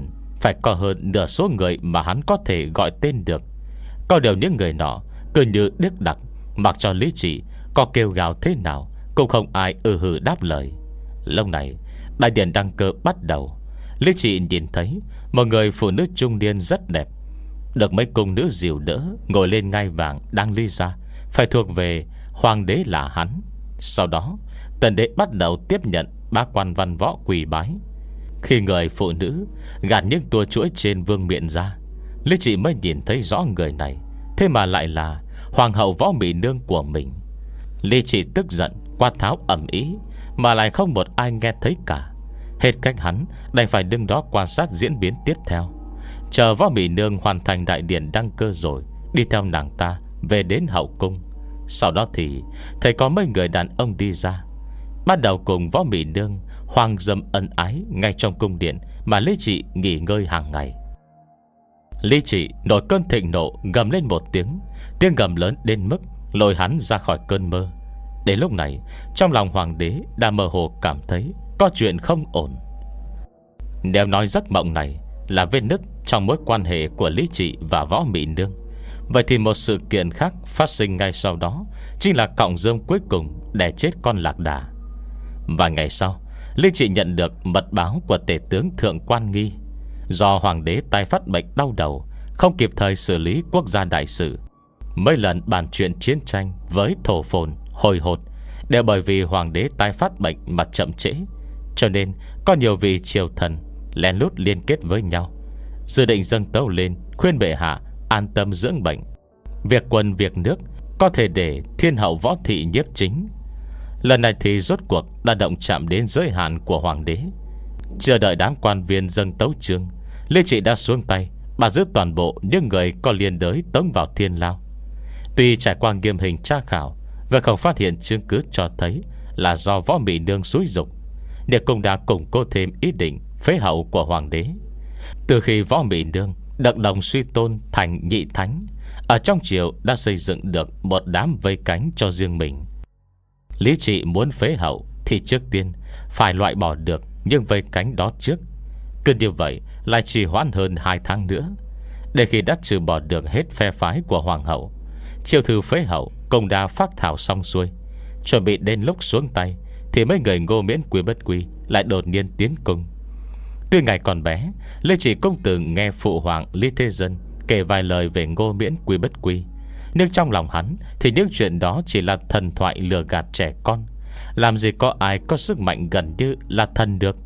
phải có hơn nửa số người mà hắn có thể gọi tên được. Có điều những người nọ cứ như điếc đặc, mặc cho Lý Trị có kêu gào thế nào cũng không ai ư hừ đáp lời. Lúc này đại điện đăng cơ bắt đầu. Lý Trị nhìn thấy một người phụ nữ trung niên rất đẹp, được mấy cung nữ dìu đỡ, ngồi lên ngai vàng đang lý ra phải thuộc về hoàng đế là hắn. Sau đó tần đế bắt đầu tiếp nhận bá quan văn võ quỳ bái. Khi người phụ nữ gạt những tua chuỗi trên vương miện ra, Lý Trị mới nhìn thấy rõ người này, thế mà lại là hoàng hậu Võ Mị Nương của mình. Lý Trị tức giận quát tháo ầm ĩ, mà lại không một ai nghe thấy cả. Hết cách hắn đành phải đứng đó quan sát diễn biến tiếp theo, chờ Võ Mị Nương hoàn thành đại điển đăng cơ rồi đi theo nàng ta về đến hậu cung. Sau đó thì thấy có mấy người đàn ông đi ra, bắt đầu cùng Võ Mị Nương hoàng dâm ân ái ngay trong cung điện mà Lý Trị nghỉ ngơi hàng ngày. Lý Trị nổi cơn thịnh nộ, gầm lên một tiếng. Tiếng gầm lớn đến mức lôi hắn ra khỏi cơn mơ. Đến lúc này trong lòng hoàng đế đã mơ hồ cảm thấy có chuyện không ổn. Nếu nói giấc mộng này là vết nứt trong mối quan hệ của Lý Trị và Võ Mị Nương, vậy thì một sự kiện khác phát sinh ngay sau đó chính là cọng rơm cuối cùng để chết con lạc đà. Vài ngày sau, Lý Trị nhận được mật báo của tể tướng Thượng Quan Nghi. Do hoàng đế tái phát bệnh đau đầu, không kịp thời xử lý quốc gia đại sự, mấy lần bàn chuyện chiến tranh với thổ phồn, hồi hột đều bởi vì hoàng đế tái phát bệnh mà chậm trễ. Cho nên có nhiều vị triều thần lén lút liên kết với nhau, dự định dâng tấu lên khuyên bệ hạ an tâm dưỡng bệnh. Việc quân việc nước có thể để thiên hậu Võ Thị nhiếp chính. Lần này thì rốt cuộc đã động chạm đến giới hạn của hoàng đế. Chưa đợi đám quan viên dâng tấu chương, Lý Trị đã xuống tay bắt giữ toàn bộ những người có liên đới tống vào thiên lao. Tuy trải qua nghiêm hình tra khảo và không phát hiện chứng cứ cho thấy là do Võ Mị Nương xúi dục, nhưng cũng đã củng cố thêm ý định phế hậu của hoàng đế. Từ khi Võ Mị Nương được đồng suy tôn thành nhị thánh, ở trong triều đã xây dựng được một đám vây cánh cho riêng mình. Lý Trị muốn phế hậu thì trước tiên phải loại bỏ được những vây cánh đó trước. Cứ như vậy lại trì hoãn hơn hai tháng nữa. Để khi đã trừ bỏ được hết phe phái của hoàng hậu, triều thư phế hậu cũng đã phát thảo xong xuôi, chuẩn bị đến lúc xuống tay thì mấy người Ngô Miễn Quý Bất Quy lại đột nhiên tiến cung. Tuy ngày còn bé, Lê Chỉ cũng từng nghe phụ hoàng Lý Thế Dân kể vài lời về Ngô Miễn Quý Bất Quy, nhưng trong lòng hắn thì những chuyện đó chỉ là thần thoại lừa gạt trẻ con. Làm gì có ai có sức mạnh gần như là thần được.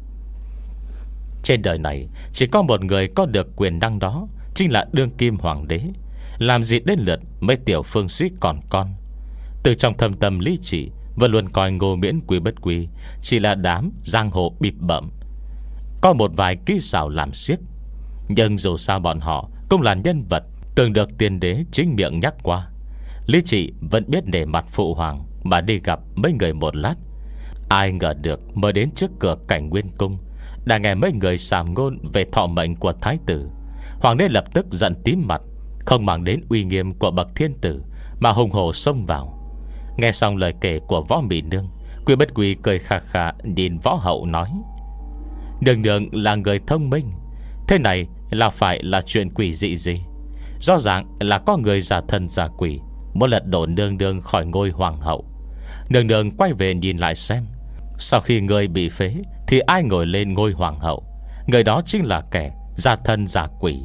Trên đời này chỉ có một người có được quyền năng đó, chính là đương kim hoàng đế. Làm gì đến lượt mấy tiểu phương sĩ còn con. Từ trong thâm tâm Lý Trị vẫn luôn coi Ngô Miễn Quý Bất Quy chỉ là đám giang hồ bịp bợm, có một vài kỹ xảo làm xiếc. Nhưng dù sao bọn họ cũng là nhân vật từng được tiên đế chính miệng nhắc qua. Lý Trị vẫn biết để mặt phụ hoàng mà đi gặp mấy người một lát. Ai ngờ được mới đến trước cửa Cảnh Nguyên Cung, đã nghe mấy người sàm ngôn về thọ mệnh của thái tử. Hoàng đế lập tức giận tím mặt, không mang đến uy nghiêm của bậc thiên tử mà hùng hổ xông vào. Nghe xong lời kể của Võ Mị Nương, Quý Bất Quy cười khà khà nhìn Võ Hậu nói: Nương nương là người thông minh, thế này là phải là chuyện quỷ dị gì? Rõ ràng là có người giả thân giả quỷ muốn lật đổ nương nương khỏi ngôi hoàng hậu. Nương nương quay về nhìn lại xem, sau khi người bị phế thì ai ngồi lên ngôi hoàng hậu? Người đó chính là kẻ giả thân giả quỷ.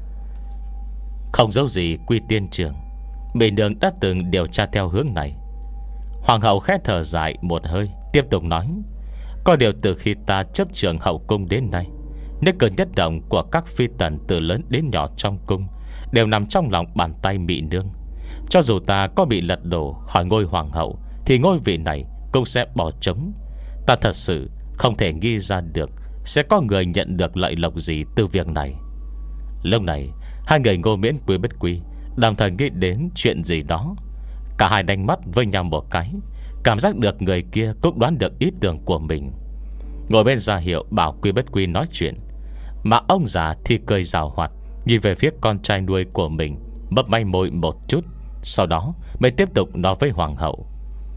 Không giấu gì Quy tiên trưởng, Mị Nương đã từng điều tra theo hướng này. Hoàng hậu khẽ thở dài một hơi, tiếp tục nói: Có điều từ khi ta chấp trưởng hậu cung đến nay, nước cờ nhất động của các phi tần từ lớn đến nhỏ trong cung đều nằm trong lòng bàn tay Mị Nương. Cho dù ta có bị lật đổ khỏi ngôi hoàng hậu thì ngôi vị này cũng sẽ bỏ trống. Ta thật sự không thể nghi ra được sẽ có người nhận được lợi lộc gì từ việc này. Lúc này hai người Ngô Miễn Quý Bất Quy đồng thời nghĩ đến chuyện gì đó. Cả hai đánh mắt với nhau một cái, cảm giác được người kia cũng đoán được ý tưởng của mình. Ngồi bên ra hiệu bảo Quý Bất Quy nói chuyện, mà ông già thì cười rào hoạt, nhìn về phía con trai nuôi của mình, mấp may môi một chút, sau đó mới tiếp tục nói với hoàng hậu: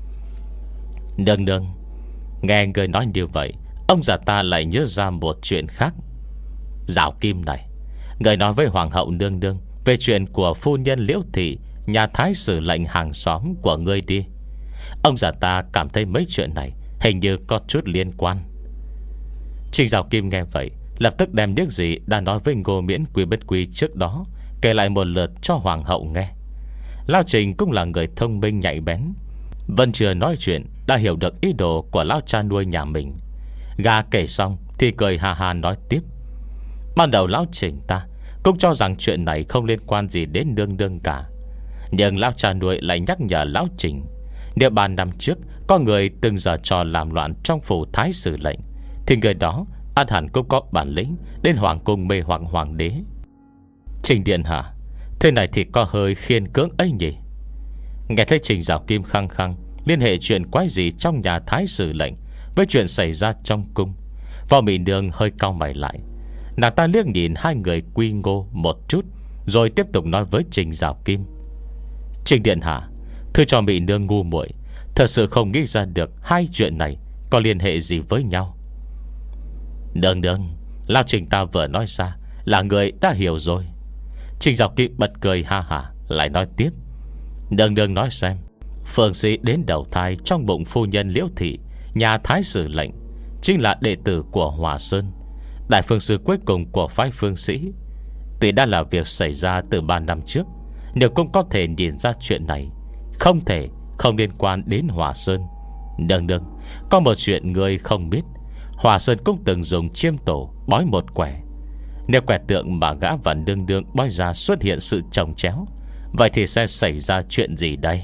Nương nương, nghe người nói như vậy, ông già ta lại nhớ ra một chuyện khác. Dạo Kim này, người nói với hoàng hậu nương nương về chuyện của phu nhân Liễu Thị, nhà thái sử lệnh hàng xóm của ngươi đi. Ông già ta cảm thấy mấy chuyện này hình như có chút liên quan. Trình Dạo Kim nghe vậy, lập tức đem những gì đã nói với Ngô Miễn Quy Bất Quy trước đó kể lại một lượt cho hoàng hậu nghe. Lão Trình cũng là người thông minh nhạy bén, vẫn chưa nói chuyện đã hiểu được ý đồ của lão cha nuôi nhà mình. Gà kể xong thì cười hà hà nói tiếp. Ban đầu lão Trình ta cũng cho rằng chuyện này không liên quan gì đến nương nương cả, nhưng lão cha nuôi lại nhắc nhở lão Trình, nếu ba năm trước có người từng giở trò làm loạn trong phủ thái sử lệnh, thì người đó ăn hẳn cũng có bản lĩnh đến hoàng cung mê hoặc hoàng đế. Trình điện hạ, thế này thì có hơi khiên cưỡng ấy nhỉ? Nghe thấy Trình Dạo Kim khăng khăng liên hệ chuyện quái gì trong nhà thái sử lệnh với chuyện xảy ra trong cung, Võ Mị Nương hơi cau mày lại. Nàng ta liếc nhìn hai người Quy Ngô một chút, rồi tiếp tục nói với Trình Dạo Kim. Trình điện hạ, thưa cho Mị Nương ngu muội, thật sự không nghĩ ra được hai chuyện này có liên hệ gì với nhau. Nương nương, lão Trình ta vừa nói ra là người đã hiểu rồi. Trình Dạo Kim bật cười ha hả, lại nói tiếp. Nương nương nói xem, Phương Sĩ đến đầu thai trong bụng phu nhân Liễu Thị, nhà thái sử lệnh, chính là đệ tử của Hòa Sơn, đại phương sư cuối cùng của phái Phương Sĩ. Tuy đã là việc xảy ra từ ba năm trước, nếu cũng có thể nhìn ra chuyện này không thể không liên quan đến Hòa Sơn. Nương nương, có một chuyện người không biết, Hòa Sơn cũng từng dùng chiêm tổ bói một quẻ. Nếu quẻ tượng mà gã và nương nương bói ra xuất hiện sự chồng chéo, vậy thì sẽ xảy ra chuyện gì đây?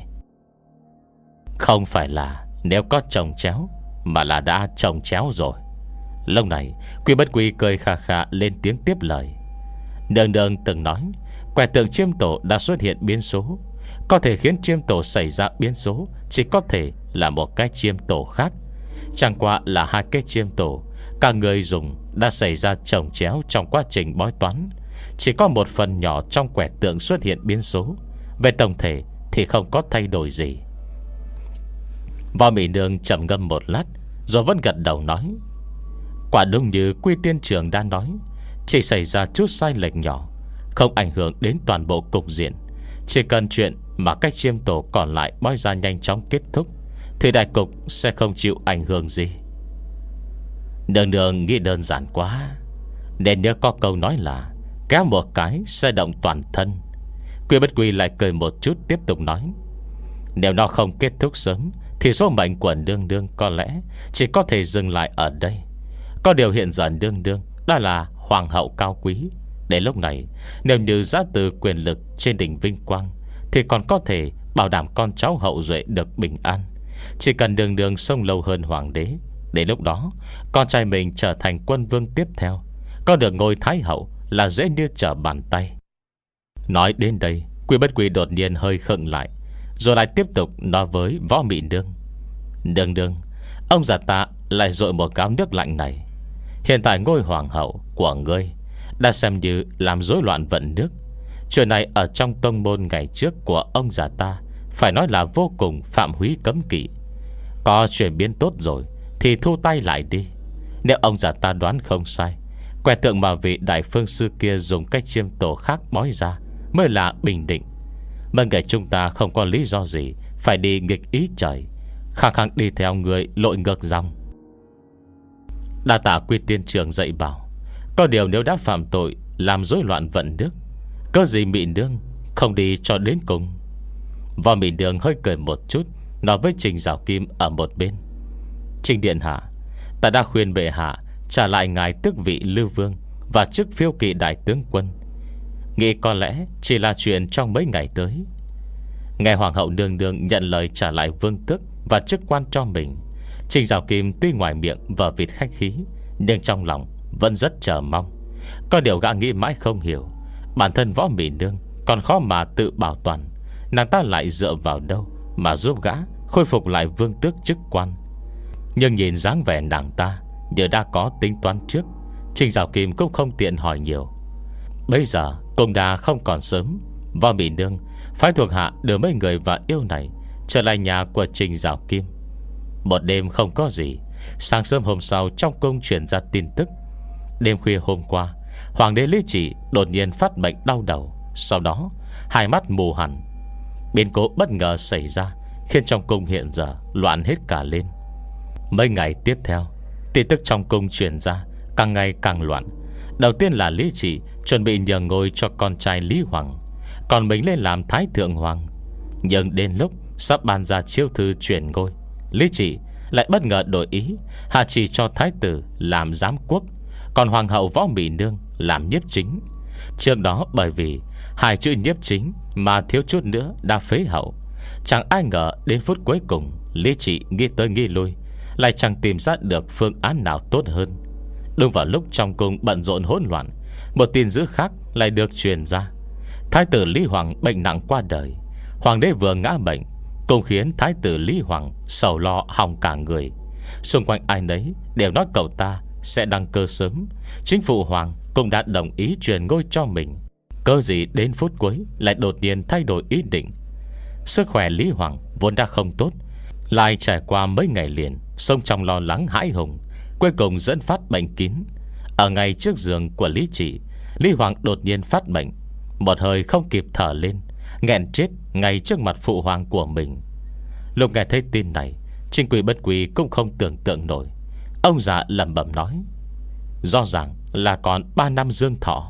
Không phải là nếu có chồng chéo, mà là đã chồng chéo rồi. Lúc này Quy Bất Quy cười khà khà lên tiếng tiếp lời. Nương nương từng nói quẻ tượng chiêm tổ đã xuất hiện biến số, có thể khiến chiêm tổ xảy ra biến số chỉ có thể là một cái chiêm tổ khác. Chẳng qua là hai cái chiêm tổ cả người dùng đã xảy ra chồng chéo trong quá trình bói toán. Chỉ có một phần nhỏ trong quẻ tượng xuất hiện biến số, về tổng thể thì không có thay đổi gì. Võ Mị Nương trầm ngâm một lát, rồi vẫn gật đầu nói. Quả đúng như Quy tiên trưởng đã nói, chỉ xảy ra chút sai lệch nhỏ, không ảnh hưởng đến toàn bộ cục diện. Chỉ cần chuyện mà cách chiêm tổ còn lại bói ra nhanh chóng kết thúc, thì đại cục sẽ không chịu ảnh hưởng gì. Nương nương nghĩ đơn giản quá, nên nếu có câu nói là kéo một cái sẽ động toàn thân. Quy Bất Quy lại cười một chút, tiếp tục nói. Nếu nó không kết thúc sớm, thì số mệnh của nương nương có lẽ chỉ có thể dừng lại ở đây. Có điều hiện giờ nương nương đã là hoàng hậu cao quý, đến lúc này nếu như giá từ quyền lực trên đỉnh vinh quang, thì còn có thể bảo đảm con cháu hậu duệ được bình an. Chỉ cần nương nương sống lâu hơn hoàng đế, đến lúc đó con trai mình trở thành quân vương tiếp theo, có được ngôi thái hậu là dễ như trở bàn tay. Nói đến đây, Quy Bất Quy đột nhiên hơi khựng lại, rồi lại tiếp tục nói với Võ Mị Nương. Nương nương, ông già ta lại dội một gáo nước lạnh này. Hiện tại ngôi hoàng hậu của ngươi đã xem như làm rối loạn vận nước. Chuyện này ở trong tông môn ngày trước của ông già ta phải nói là vô cùng phạm húy cấm kỵ. Có chuyển biến tốt rồi thì thu tay lại đi. Nếu ông già ta đoán không sai, quẻ tượng mà vị đại phương sư kia dùng cách chiêm tổ khác bói ra mới là bình định. Mà người chúng ta không có lý do gì phải đi nghịch ý trời, khăng khăng đi theo người lội ngược dòng. Đa tạ Quy tiên trưởng dạy bảo. Có điều nếu đã phạm tội làm rối loạn vận nước, có gì Mị Nương không đi cho đến cùng? Võ Mị Nương hơi cười một chút, nói với Trình Dạo Kim ở một bên. Trình điện hạ, ta đã khuyên bệ hạ trả lại ngài tước vị Lư Vương và chức phiêu kỵ đại tướng quân, nghĩ có lẽ chỉ là chuyện trong mấy ngày tới. Nghe hoàng hậu nương nương nhận lời trả lại vương tước và chức quan cho mình, Trình Dạo Kim tuy ngoài miệng vờ vịt khách khí, nhưng trong lòng vẫn rất chờ mong. Có điều gã nghĩ mãi không hiểu, bản thân Võ Mị Nương còn khó mà tự bảo toàn, nàng ta lại dựa vào đâu mà giúp gã khôi phục lại vương tước chức quan. Nhưng nhìn dáng vẻ nàng ta như đã có tính toán trước, Trình Dạo Kim cũng không tiện hỏi nhiều. Bây giờ cũng đã không còn sớm, Võ Mị Nương phái thuộc hạ đưa mấy người và yêu này trở lại nhà của Trình Dạo Kim. Một đêm không có gì, sáng sớm hôm sau trong cung truyền ra tin tức. Đêm khuya hôm qua, Hoàng đế Lý Trị đột nhiên phát bệnh đau đầu. Sau đó hai mắt mù hẳn. Biến cố bất ngờ xảy ra khiến trong cung hiện giờ loạn hết cả lên. Mấy ngày tiếp theo, tin tức trong cung truyền ra càng ngày càng loạn. Đầu tiên là Lý Trị chuẩn bị nhờ ngôi cho con trai Lý Hoàng, còn mình lên làm Thái Thượng Hoàng. Nhưng đến lúc sắp ban ra chiếu thư chuyển ngôi, Lý Trị lại bất ngờ đổi ý, hạ chỉ cho thái tử làm giám quốc, còn hoàng hậu Võ Mị Nương làm nhiếp chính. Trước đó bởi vì hai chữ nhiếp chính mà thiếu chút nữa đã phế hậu. Chẳng ai ngờ đến phút cuối cùng, Lý Trị nghĩ tới nghĩ lui, lại chẳng tìm ra được phương án nào tốt hơn. Đúng vào lúc trong cung bận rộn hỗn loạn, một tin dữ khác lại được truyền ra. Thái tử Lý Hoàng bệnh nặng qua đời. Hoàng đế vừa ngã bệnh, cũng khiến thái tử Lý Hoàng sầu lo hỏng cả người. Xung quanh ai nấy đều nói cậu ta sẽ đăng cơ sớm. Chính phụ hoàng cũng đã đồng ý truyền ngôi cho mình. Cơ gì đến phút cuối lại đột nhiên thay đổi ý định. Sức khỏe Lý Hoàng vốn đã không tốt, lại trải qua mấy ngày liền sống trong lo lắng hãi hùng, cuối cùng dẫn phát bệnh kín. Ở ngay trước giường của Lý Trị, Lý Hoàng đột nhiên phát bệnh, một hơi không kịp thở lên, nghẹn chết ngay trước mặt phụ hoàng của mình. Lúc nghe thấy tin này, Trinh Quỷ Bất Quỷ cũng không tưởng tượng nổi. Ông già lẩm bẩm nói: rõ ràng là còn ba năm dương thọ.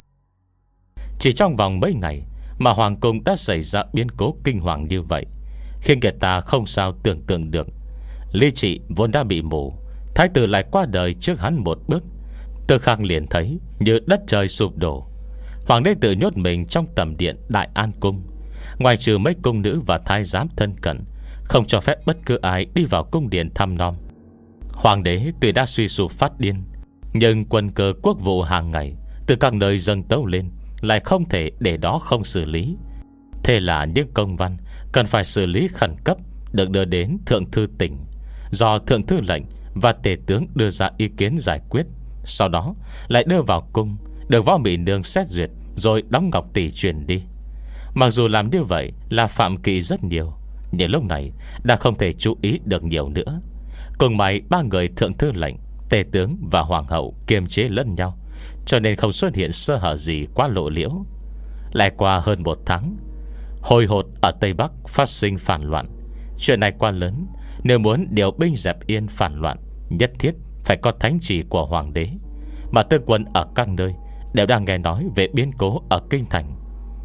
Chỉ trong vòng mấy ngày mà hoàng cung đã xảy ra biến cố kinh hoàng như vậy, khiến người ta không sao tưởng tượng được. Lý Trị vốn đã bị mù, thái tử lại qua đời trước hắn một bước. Từ khang liền thấy như đất trời sụp đổ. Hoàng đế tự nhốt mình trong tầm điện Đại An Cung, ngoài trừ mấy cung nữ và thái giám thân cận, không cho phép bất cứ ai đi vào cung điện thăm nom. Hoàng đế tuy đã suy sụp phát điên, nhưng quân cơ quốc vụ hàng ngày từ các nơi dâng tấu lên, lại không thể để đó không xử lý. Thế là những công văn cần phải xử lý khẩn cấp được đưa đến Thượng thư tỉnh, do Thượng thư lệnh và tể tướng đưa ra ý kiến giải quyết. Sau đó lại đưa vào cung, được Võ Mị Nương xét duyệt, rồi đóng ngọc tỷ truyền đi. Mặc dù làm như vậy là phạm kỵ rất nhiều, nhưng lúc này đã không thể chú ý được nhiều nữa. Cùng may ba người thượng thư lệnh, tể tướng và hoàng hậu kiềm chế lẫn nhau, cho nên không xuất hiện sơ hở gì quá lộ liễu. Lại qua hơn một tháng, hồi hột ở Tây Bắc phát sinh phản loạn. Chuyện này quá lớn, nếu muốn điều binh dẹp yên phản loạn, nhất thiết phải có thánh chỉ của hoàng đế. Mà tướng quân ở các nơi đều đang nghe nói về biến cố ở kinh thành.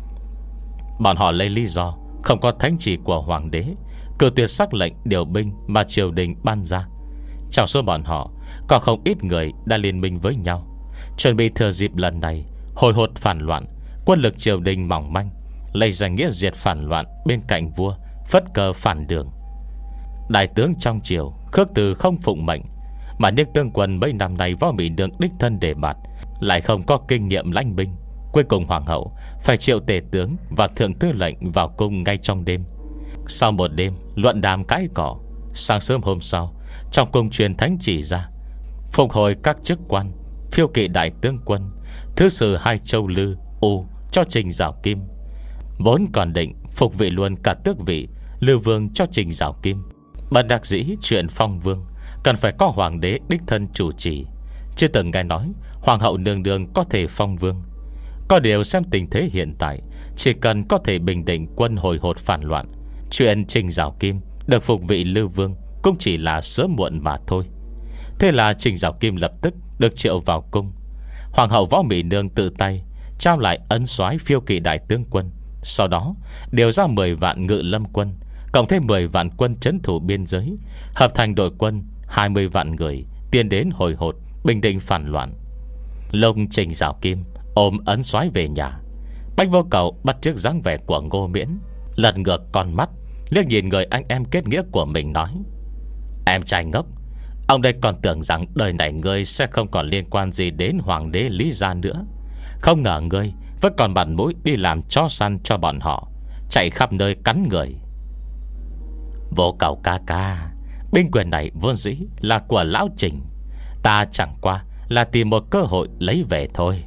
Bọn họ lấy lý do không có thánh chỉ của hoàng đế, cử tuyệt sắc lệnh điều binh mà triều đình ban ra. Trong số bọn họ có không ít người đã liên minh với nhau, chuẩn bị thừa dịp lần này hồi hột phản loạn. Quân lực triều đình mỏng manh, lấy danh nghĩa diệt phản loạn bên cạnh vua, phất cờ phản đường. Đại tướng trong triều khước từ không phụng mệnh, mà những tướng quân mấy năm nay Võ Mị Nương đích thân đề bạt, lại không có kinh nghiệm lãnh binh. Cuối cùng hoàng hậu phải triệu tể tướng và thượng thư lệnh vào cung ngay trong đêm. Sau một đêm luận đàm cãi cỏ, sáng sớm hôm sau, trong cung truyền thánh chỉ ra, phục hồi các chức quan, phiêu kỵ đại tướng quân, thứ sử hai châu Lư U cho Trình Giảo Kim. Vốn còn định phục vị luôn cả tước vị Lư Vương cho Trình Giảo Kim, bất đắc dĩ chuyện phong vương cần phải có hoàng đế đích thân chủ trì. Chưa từng nghe nói hoàng hậu nương nương có thể phong vương. Có điều xem tình thế hiện tại, chỉ cần có thể bình định quân hồi hột phản loạn, chuyện Trình Giảo Kim được phục vị Lư Vương cũng chỉ là sớm muộn mà thôi. Thế là Trình Giảo Kim lập tức được triệu vào cung. Hoàng hậu Võ Mị Nương tự tay trao lại ấn soái phiêu kỵ đại tướng quân. Sau đó điều ra mười vạn ngự lâm quân, cộng thêm mười vạn quân trấn thủ biên giới, hợp thành đội quân hai mươi vạn người, tiến đến hồi hột bình định phản loạn. Lúc Trình Giảo Kim ôm ấn soái về nhà, Bách Vô Cầu bắt chước dáng vẻ của Ngô Miễn, lật ngược con mắt, liếc nhìn người anh em kết nghĩa của mình nói: Em trai ngốc, ông đây còn tưởng rằng đời này ngươi sẽ không còn liên quan gì đến hoàng đế Lý gia nữa. Không ngờ ngươi vẫn còn bản mũi đi làm chó săn cho bọn họ, chạy khắp nơi cắn người. Vô Cầu ca ca, binh quyền này vốn dĩ là của lão Trình, ta chẳng qua là tìm một cơ hội lấy về thôi.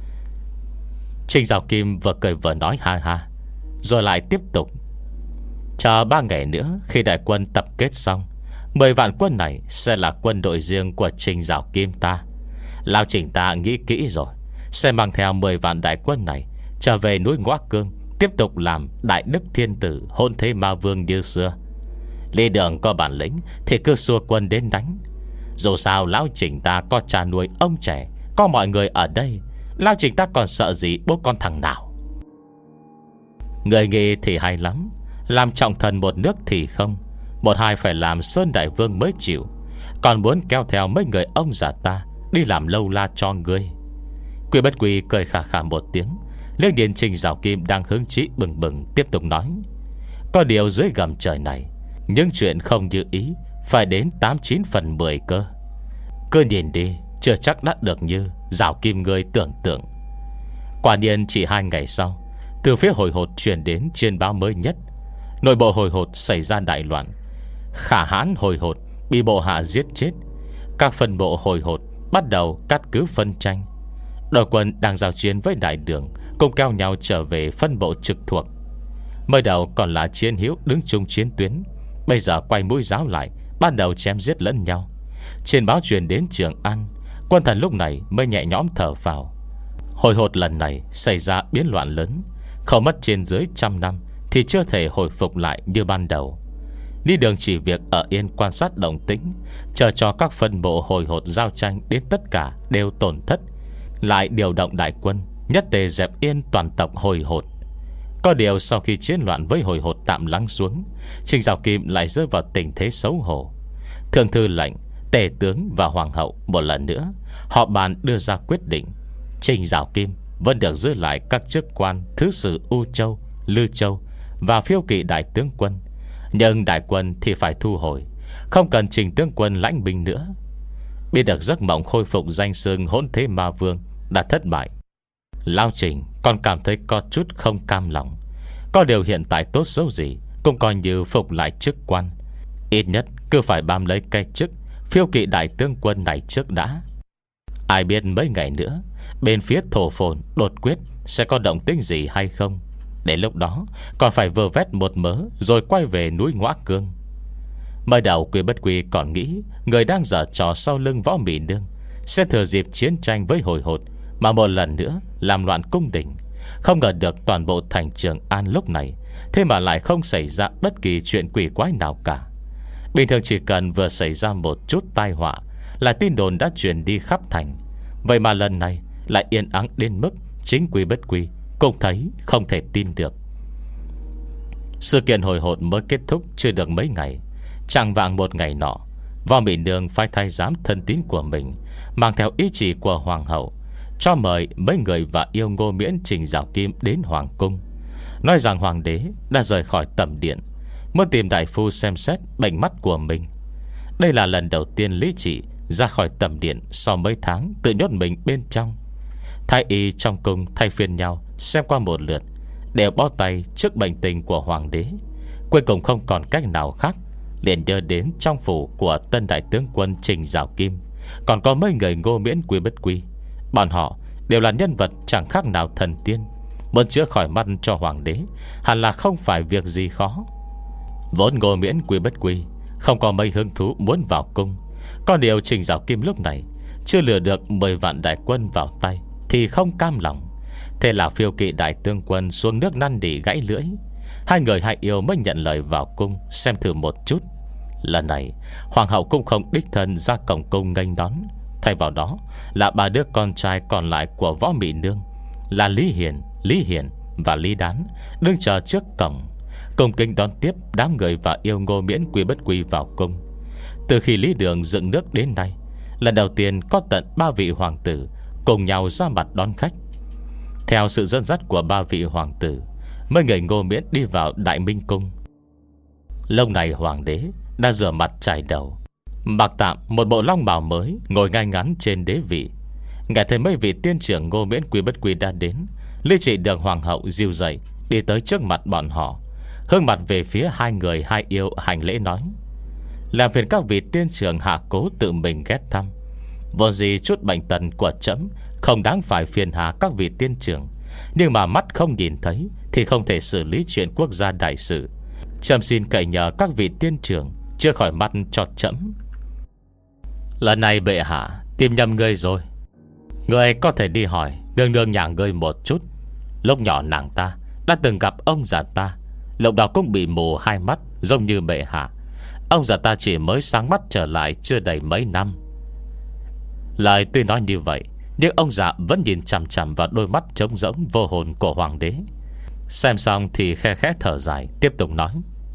Trình Giảo Kim vừa cười vừa nói ha ha, rồi lại tiếp tục: Chờ ba ngày nữa, khi đại quân tập kết xong, mười vạn quân này sẽ là quân đội riêng của Trình Giảo Kim ta. Lão Trình ta nghĩ kỹ rồi, sẽ mang theo mười vạn đại quân này trở về núi Ngõa Cương, tiếp tục làm đại đức thiên tử hôn thế ma vương như xưa. Lý Đường có bản lĩnh thì cứ xua quân đến đánh. Dù sao lão Trình ta có cha nuôi ông trẻ, có mọi người ở đây, lão Trình ta còn sợ gì bố con thằng nào. Người nghĩ thì hay lắm, làm trọng thần một nước thì không, một hai phải làm Sơn Đại Vương mới chịu, còn muốn kéo theo mấy người ông già ta đi làm lâu la cho ngươi. Quy Bất Quy cười khà khà một tiếng. Liêng Điền Trình Giảo Kim đang hứng chí bừng bừng tiếp tục nói: có điều dưới gầm trời này, những chuyện không như ý phải đến tám chín phần mười cơ. Cứ nhìn đi, chưa chắc đã được như Giảo Kim ngươi tưởng tượng. Quả nhiên chỉ hai ngày sau, từ phía Hồi Hột truyền đến chiến báo mới nhất. Nội bộ Hồi Hột xảy ra đại loạn, Khả hãn Hồi Hột bị bộ hạ giết chết. Các phân bộ Hồi Hột bắt đầu cắt cứ phân tranh. Đội quân đang giao chiến với đại đường cùng cao nhau trở về phân bộ trực thuộc. Mới đầu còn là chiến hữu đứng chung chiến tuyến, bây giờ quay mũi giáo lại, ban đầu chém giết lẫn nhau. Trên báo truyền đến Trường An, quân thần lúc này mới nhẹ nhõm thở vào. Hồi Hột lần này xảy ra biến loạn lớn, không mất trên dưới trăm năm thì chưa thể hồi phục lại như ban đầu. Lý Đường chỉ việc ở yên quan sát động tĩnh, chờ cho các phân bộ Hồi Hột giao tranh đến tất cả đều tổn thất, lại điều động đại quân nhất tề dẹp yên toàn tộc Hồi Hột. Có điều sau khi chiến loạn với Hồi Hột tạm lắng xuống, Trình Giảo Kim lại rơi vào tình thế xấu hổ. Thượng thư lệnh, tể tướng và hoàng hậu một lần nữa họp bàn đưa ra quyết định. Trình Giảo Kim vẫn được giữ lại các chức quan thứ sử U Châu, Lư Châu và phiêu kỵ đại tướng quân, nhưng đại quân thì phải thu hồi, không cần Trình tướng quân lãnh binh nữa. Biết được giấc mộng khôi phục danh xưng hỗn thế ma vương đã thất bại, Lão Trình còn cảm thấy có chút không cam lòng. Có điều hiện tại tốt xấu gì cũng coi như phục lại chức quan, ít nhất cứ phải bám lấy cái chức phiêu kỵ đại tướng quân này trước đã. Ai biết mấy ngày nữa bên phía thổ phồn đột quyết sẽ có động tĩnh gì hay không. Đến lúc đó còn phải vơ vét một mớ rồi quay về núi Ngõa Cương. Mới đầu Quy Bất Quy còn nghĩ người đang giở trò sau lưng Võ Mị Nương sẽ thừa dịp chiến tranh với Hồi Hột mà một lần nữa làm loạn cung đình. Không ngờ được toàn bộ thành Trường An lúc này thế mà lại không xảy ra bất kỳ chuyện quỷ quái nào cả. Bình thường chỉ cần vừa xảy ra một chút tai họa là tin đồn đã truyền đi khắp thành. Vậy mà lần này lại yên ắng đến mức chính Quy Bất Quy cũng thấy không thể tin được. Sự kiện Hồi Hột mới kết thúc chưa được mấy ngày, chẳng vạng một ngày nọ, Võ Mị Nương phái thái giám thân tín của mình mang theo ý chỉ của hoàng hậu cho mời mấy người và yêu Ngô Miễn, Trình Giảo Kim đến hoàng cung, nói rằng hoàng đế đã rời khỏi tẩm điện, muốn tìm đại phu xem xét bệnh mắt của mình. Đây là lần đầu tiên Lý Trị ra khỏi tẩm điện sau mấy tháng tự nhốt mình bên trong. Thái y trong cung thay phiên nhau xem qua một lượt, đều bó tay trước bệnh tình của hoàng đế. Cuối cùng không còn cách nào khác, liền đưa đến trong phủ của tân đại tướng quân Trình Giảo Kim còn có mấy người Ngô Miễn, Quy Bất Quy. Bọn họ đều là nhân vật chẳng khác nào thần tiên, muốn chữa khỏi mắt cho hoàng đế hẳn là không phải việc gì khó. Vốn Ngô Miễn, Quy Bất Quy không có mấy hứng thú muốn vào cung. Có điều Trình Giảo Kim lúc này chưa lừa được mười vạn đại quân vào tay thì không cam lòng. Thế là phiêu kỵ đại tướng quân xuống nước năn nỉ gãy lưỡi. Hai người hai yêu mới nhận lời vào cung xem thử một chút. Lần này hoàng hậu cũng không đích thân ra cổng cung nghênh đón, thay vào đó là ba đứa con trai còn lại của Võ Mị Nương là Lý Hiền, Lý Hiển và Lý Đán đứng chờ trước cổng, cùng kính đón tiếp đám người và yêu Ngô Miễn, Quy Bất Quy vào cung. Từ khi Lý Đường dựng nước đến nay, lần đầu tiên có tận ba vị hoàng tử cùng nhau ra mặt đón khách. Theo sự dẫn dắt của ba vị hoàng tử, mấy người Ngô Miễn đi vào Đại Minh Cung. Lúc này hoàng đế đã rửa mặt chải đầu, mặc tạm một bộ long bào mới, ngồi ngay ngắn trên đế vị. Nghe thấy mấy vị tiên trưởng Ngô Miễn, Quy Bất Quy đã đến, Lý Trị được hoàng hậu dìu dậy đi tới trước mặt bọn họ, hướng mặt về phía hai người hai yêu hành lễ nói: làm phiền các vị tiên trưởng hạ cố tự mình ghét thăm. Vô gì chút bệnh tật của trẫm không đáng phải phiền hà các vị tiên trưởng, nhưng mà mắt không nhìn thấy thì không thể xử lý chuyện quốc gia đại sự. Trẫm xin cậy nhờ các vị tiên trưởng chữa khỏi mắt cho trẫm. Lần này bệ hạ tìm nhầm người rồi. Người có thể đi hỏi Nương nương nhà ngươi một chút. Lúc nhỏ nàng ta đã từng gặp ông già ta, lúc đó cũng bị mù hai mắt giống như bệ hạ. Ông già ta chỉ mới sáng mắt trở lại chưa đầy mấy năm. Lời tuy nói như vậy, nhưng ông già vẫn nhìn chằm chằm vào đôi mắt trống rỗng vô hồn của hoàng đế. Xem xong thì khe khẽ thở dài, tiếp tục nói: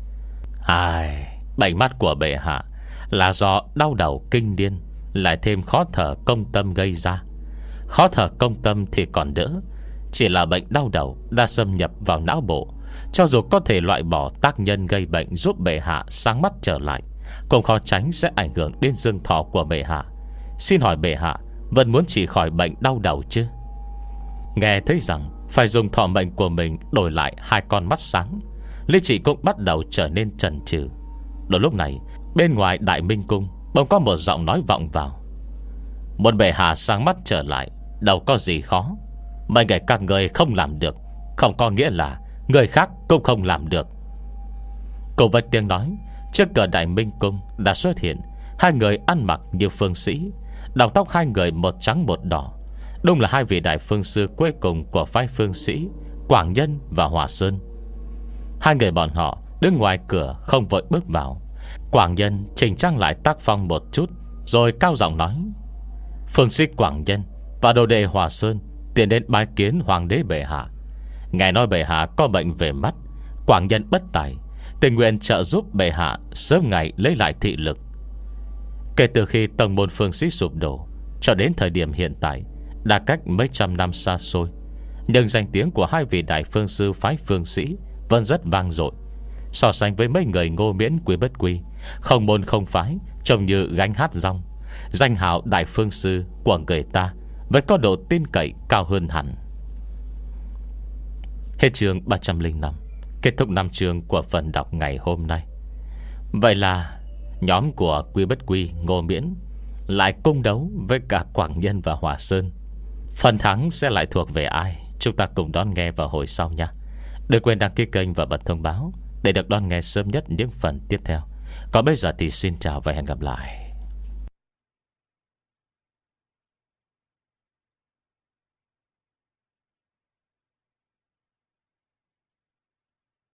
Ai, bệnh mắt của bệ hạ là do đau đầu kinh điên, lại thêm khó thở công tâm gây ra. Khó thở công tâm thì còn đỡ, chỉ là bệnh đau đầu đã xâm nhập vào não bộ. Cho dù có thể loại bỏ tác nhân gây bệnh giúp bệ hạ sáng mắt trở lại, cũng khó tránh sẽ ảnh hưởng đến dương thọ của bệ hạ. Xin hỏi bệ hạ vẫn muốn chỉ khỏi bệnh đau đầu chứ? Nghe thấy rằng phải dùng thọ mệnh của mình đổi lại hai con mắt sáng, Lý Trị cũng bắt đầu trở nên chần chừ. Đến lúc này, bên ngoài Đại Minh Cung bỗng có một giọng nói vọng vào: Muốn bệ hạ sáng mắt trở lại đâu có gì khó. Mấy người các người không làm được, không có nghĩa là người khác cũng không làm được. Cùng với tiếng nói, trước cửa Đại Minh Cung đã xuất hiện hai người ăn mặc như phương sĩ, đầu tóc hai người một trắng một đỏ. Đúng là hai vị đại phương sư cuối cùng của phái phương sĩ Quảng Nhân và Hòa Sơn. Hai người bọn họ đứng ngoài cửa không vội bước vào. Quảng Nhân chỉnh trang lại tác phong một chút, rồi cao giọng nói: Phương sĩ Quảng Nhân và đồ đệ Hòa Sơn tiến đến bái kiến hoàng đế bệ hạ. Ngài nói bệ hạ có bệnh về mắt, Quảng Nhân bất tài, tình nguyện trợ giúp bệ hạ sớm ngày lấy lại thị lực. Kể từ khi tông môn phương sĩ sụp đổ cho đến thời điểm hiện tại đã cách mấy trăm năm xa xôi, nhưng danh tiếng của hai vị đại phương sư phái phương sĩ vẫn rất vang dội. So sánh với mấy người Ngô Miễn Quý Bất Quy, không môn không phái, trông như gánh hát rong, danh hào đại phương sư của người ta vẫn có độ tin cậy cao hơn hẳn. Hết chương ba trăm lẻ năm. Kết thúc năm chương của phần đọc ngày hôm nay. Vậy là nhóm của Quý Bất Quy, Ngô Miễn lại cung đấu với cả Quảng Nhân và Hòa Sơn. Phần thắng sẽ lại thuộc về ai, chúng ta cùng đón nghe vào hồi sau nha. Đừng quên đăng ký kênh và bật thông báo để được đón nghe sớm nhất những phần tiếp theo. Còn bây giờ thì xin chào và hẹn gặp lại.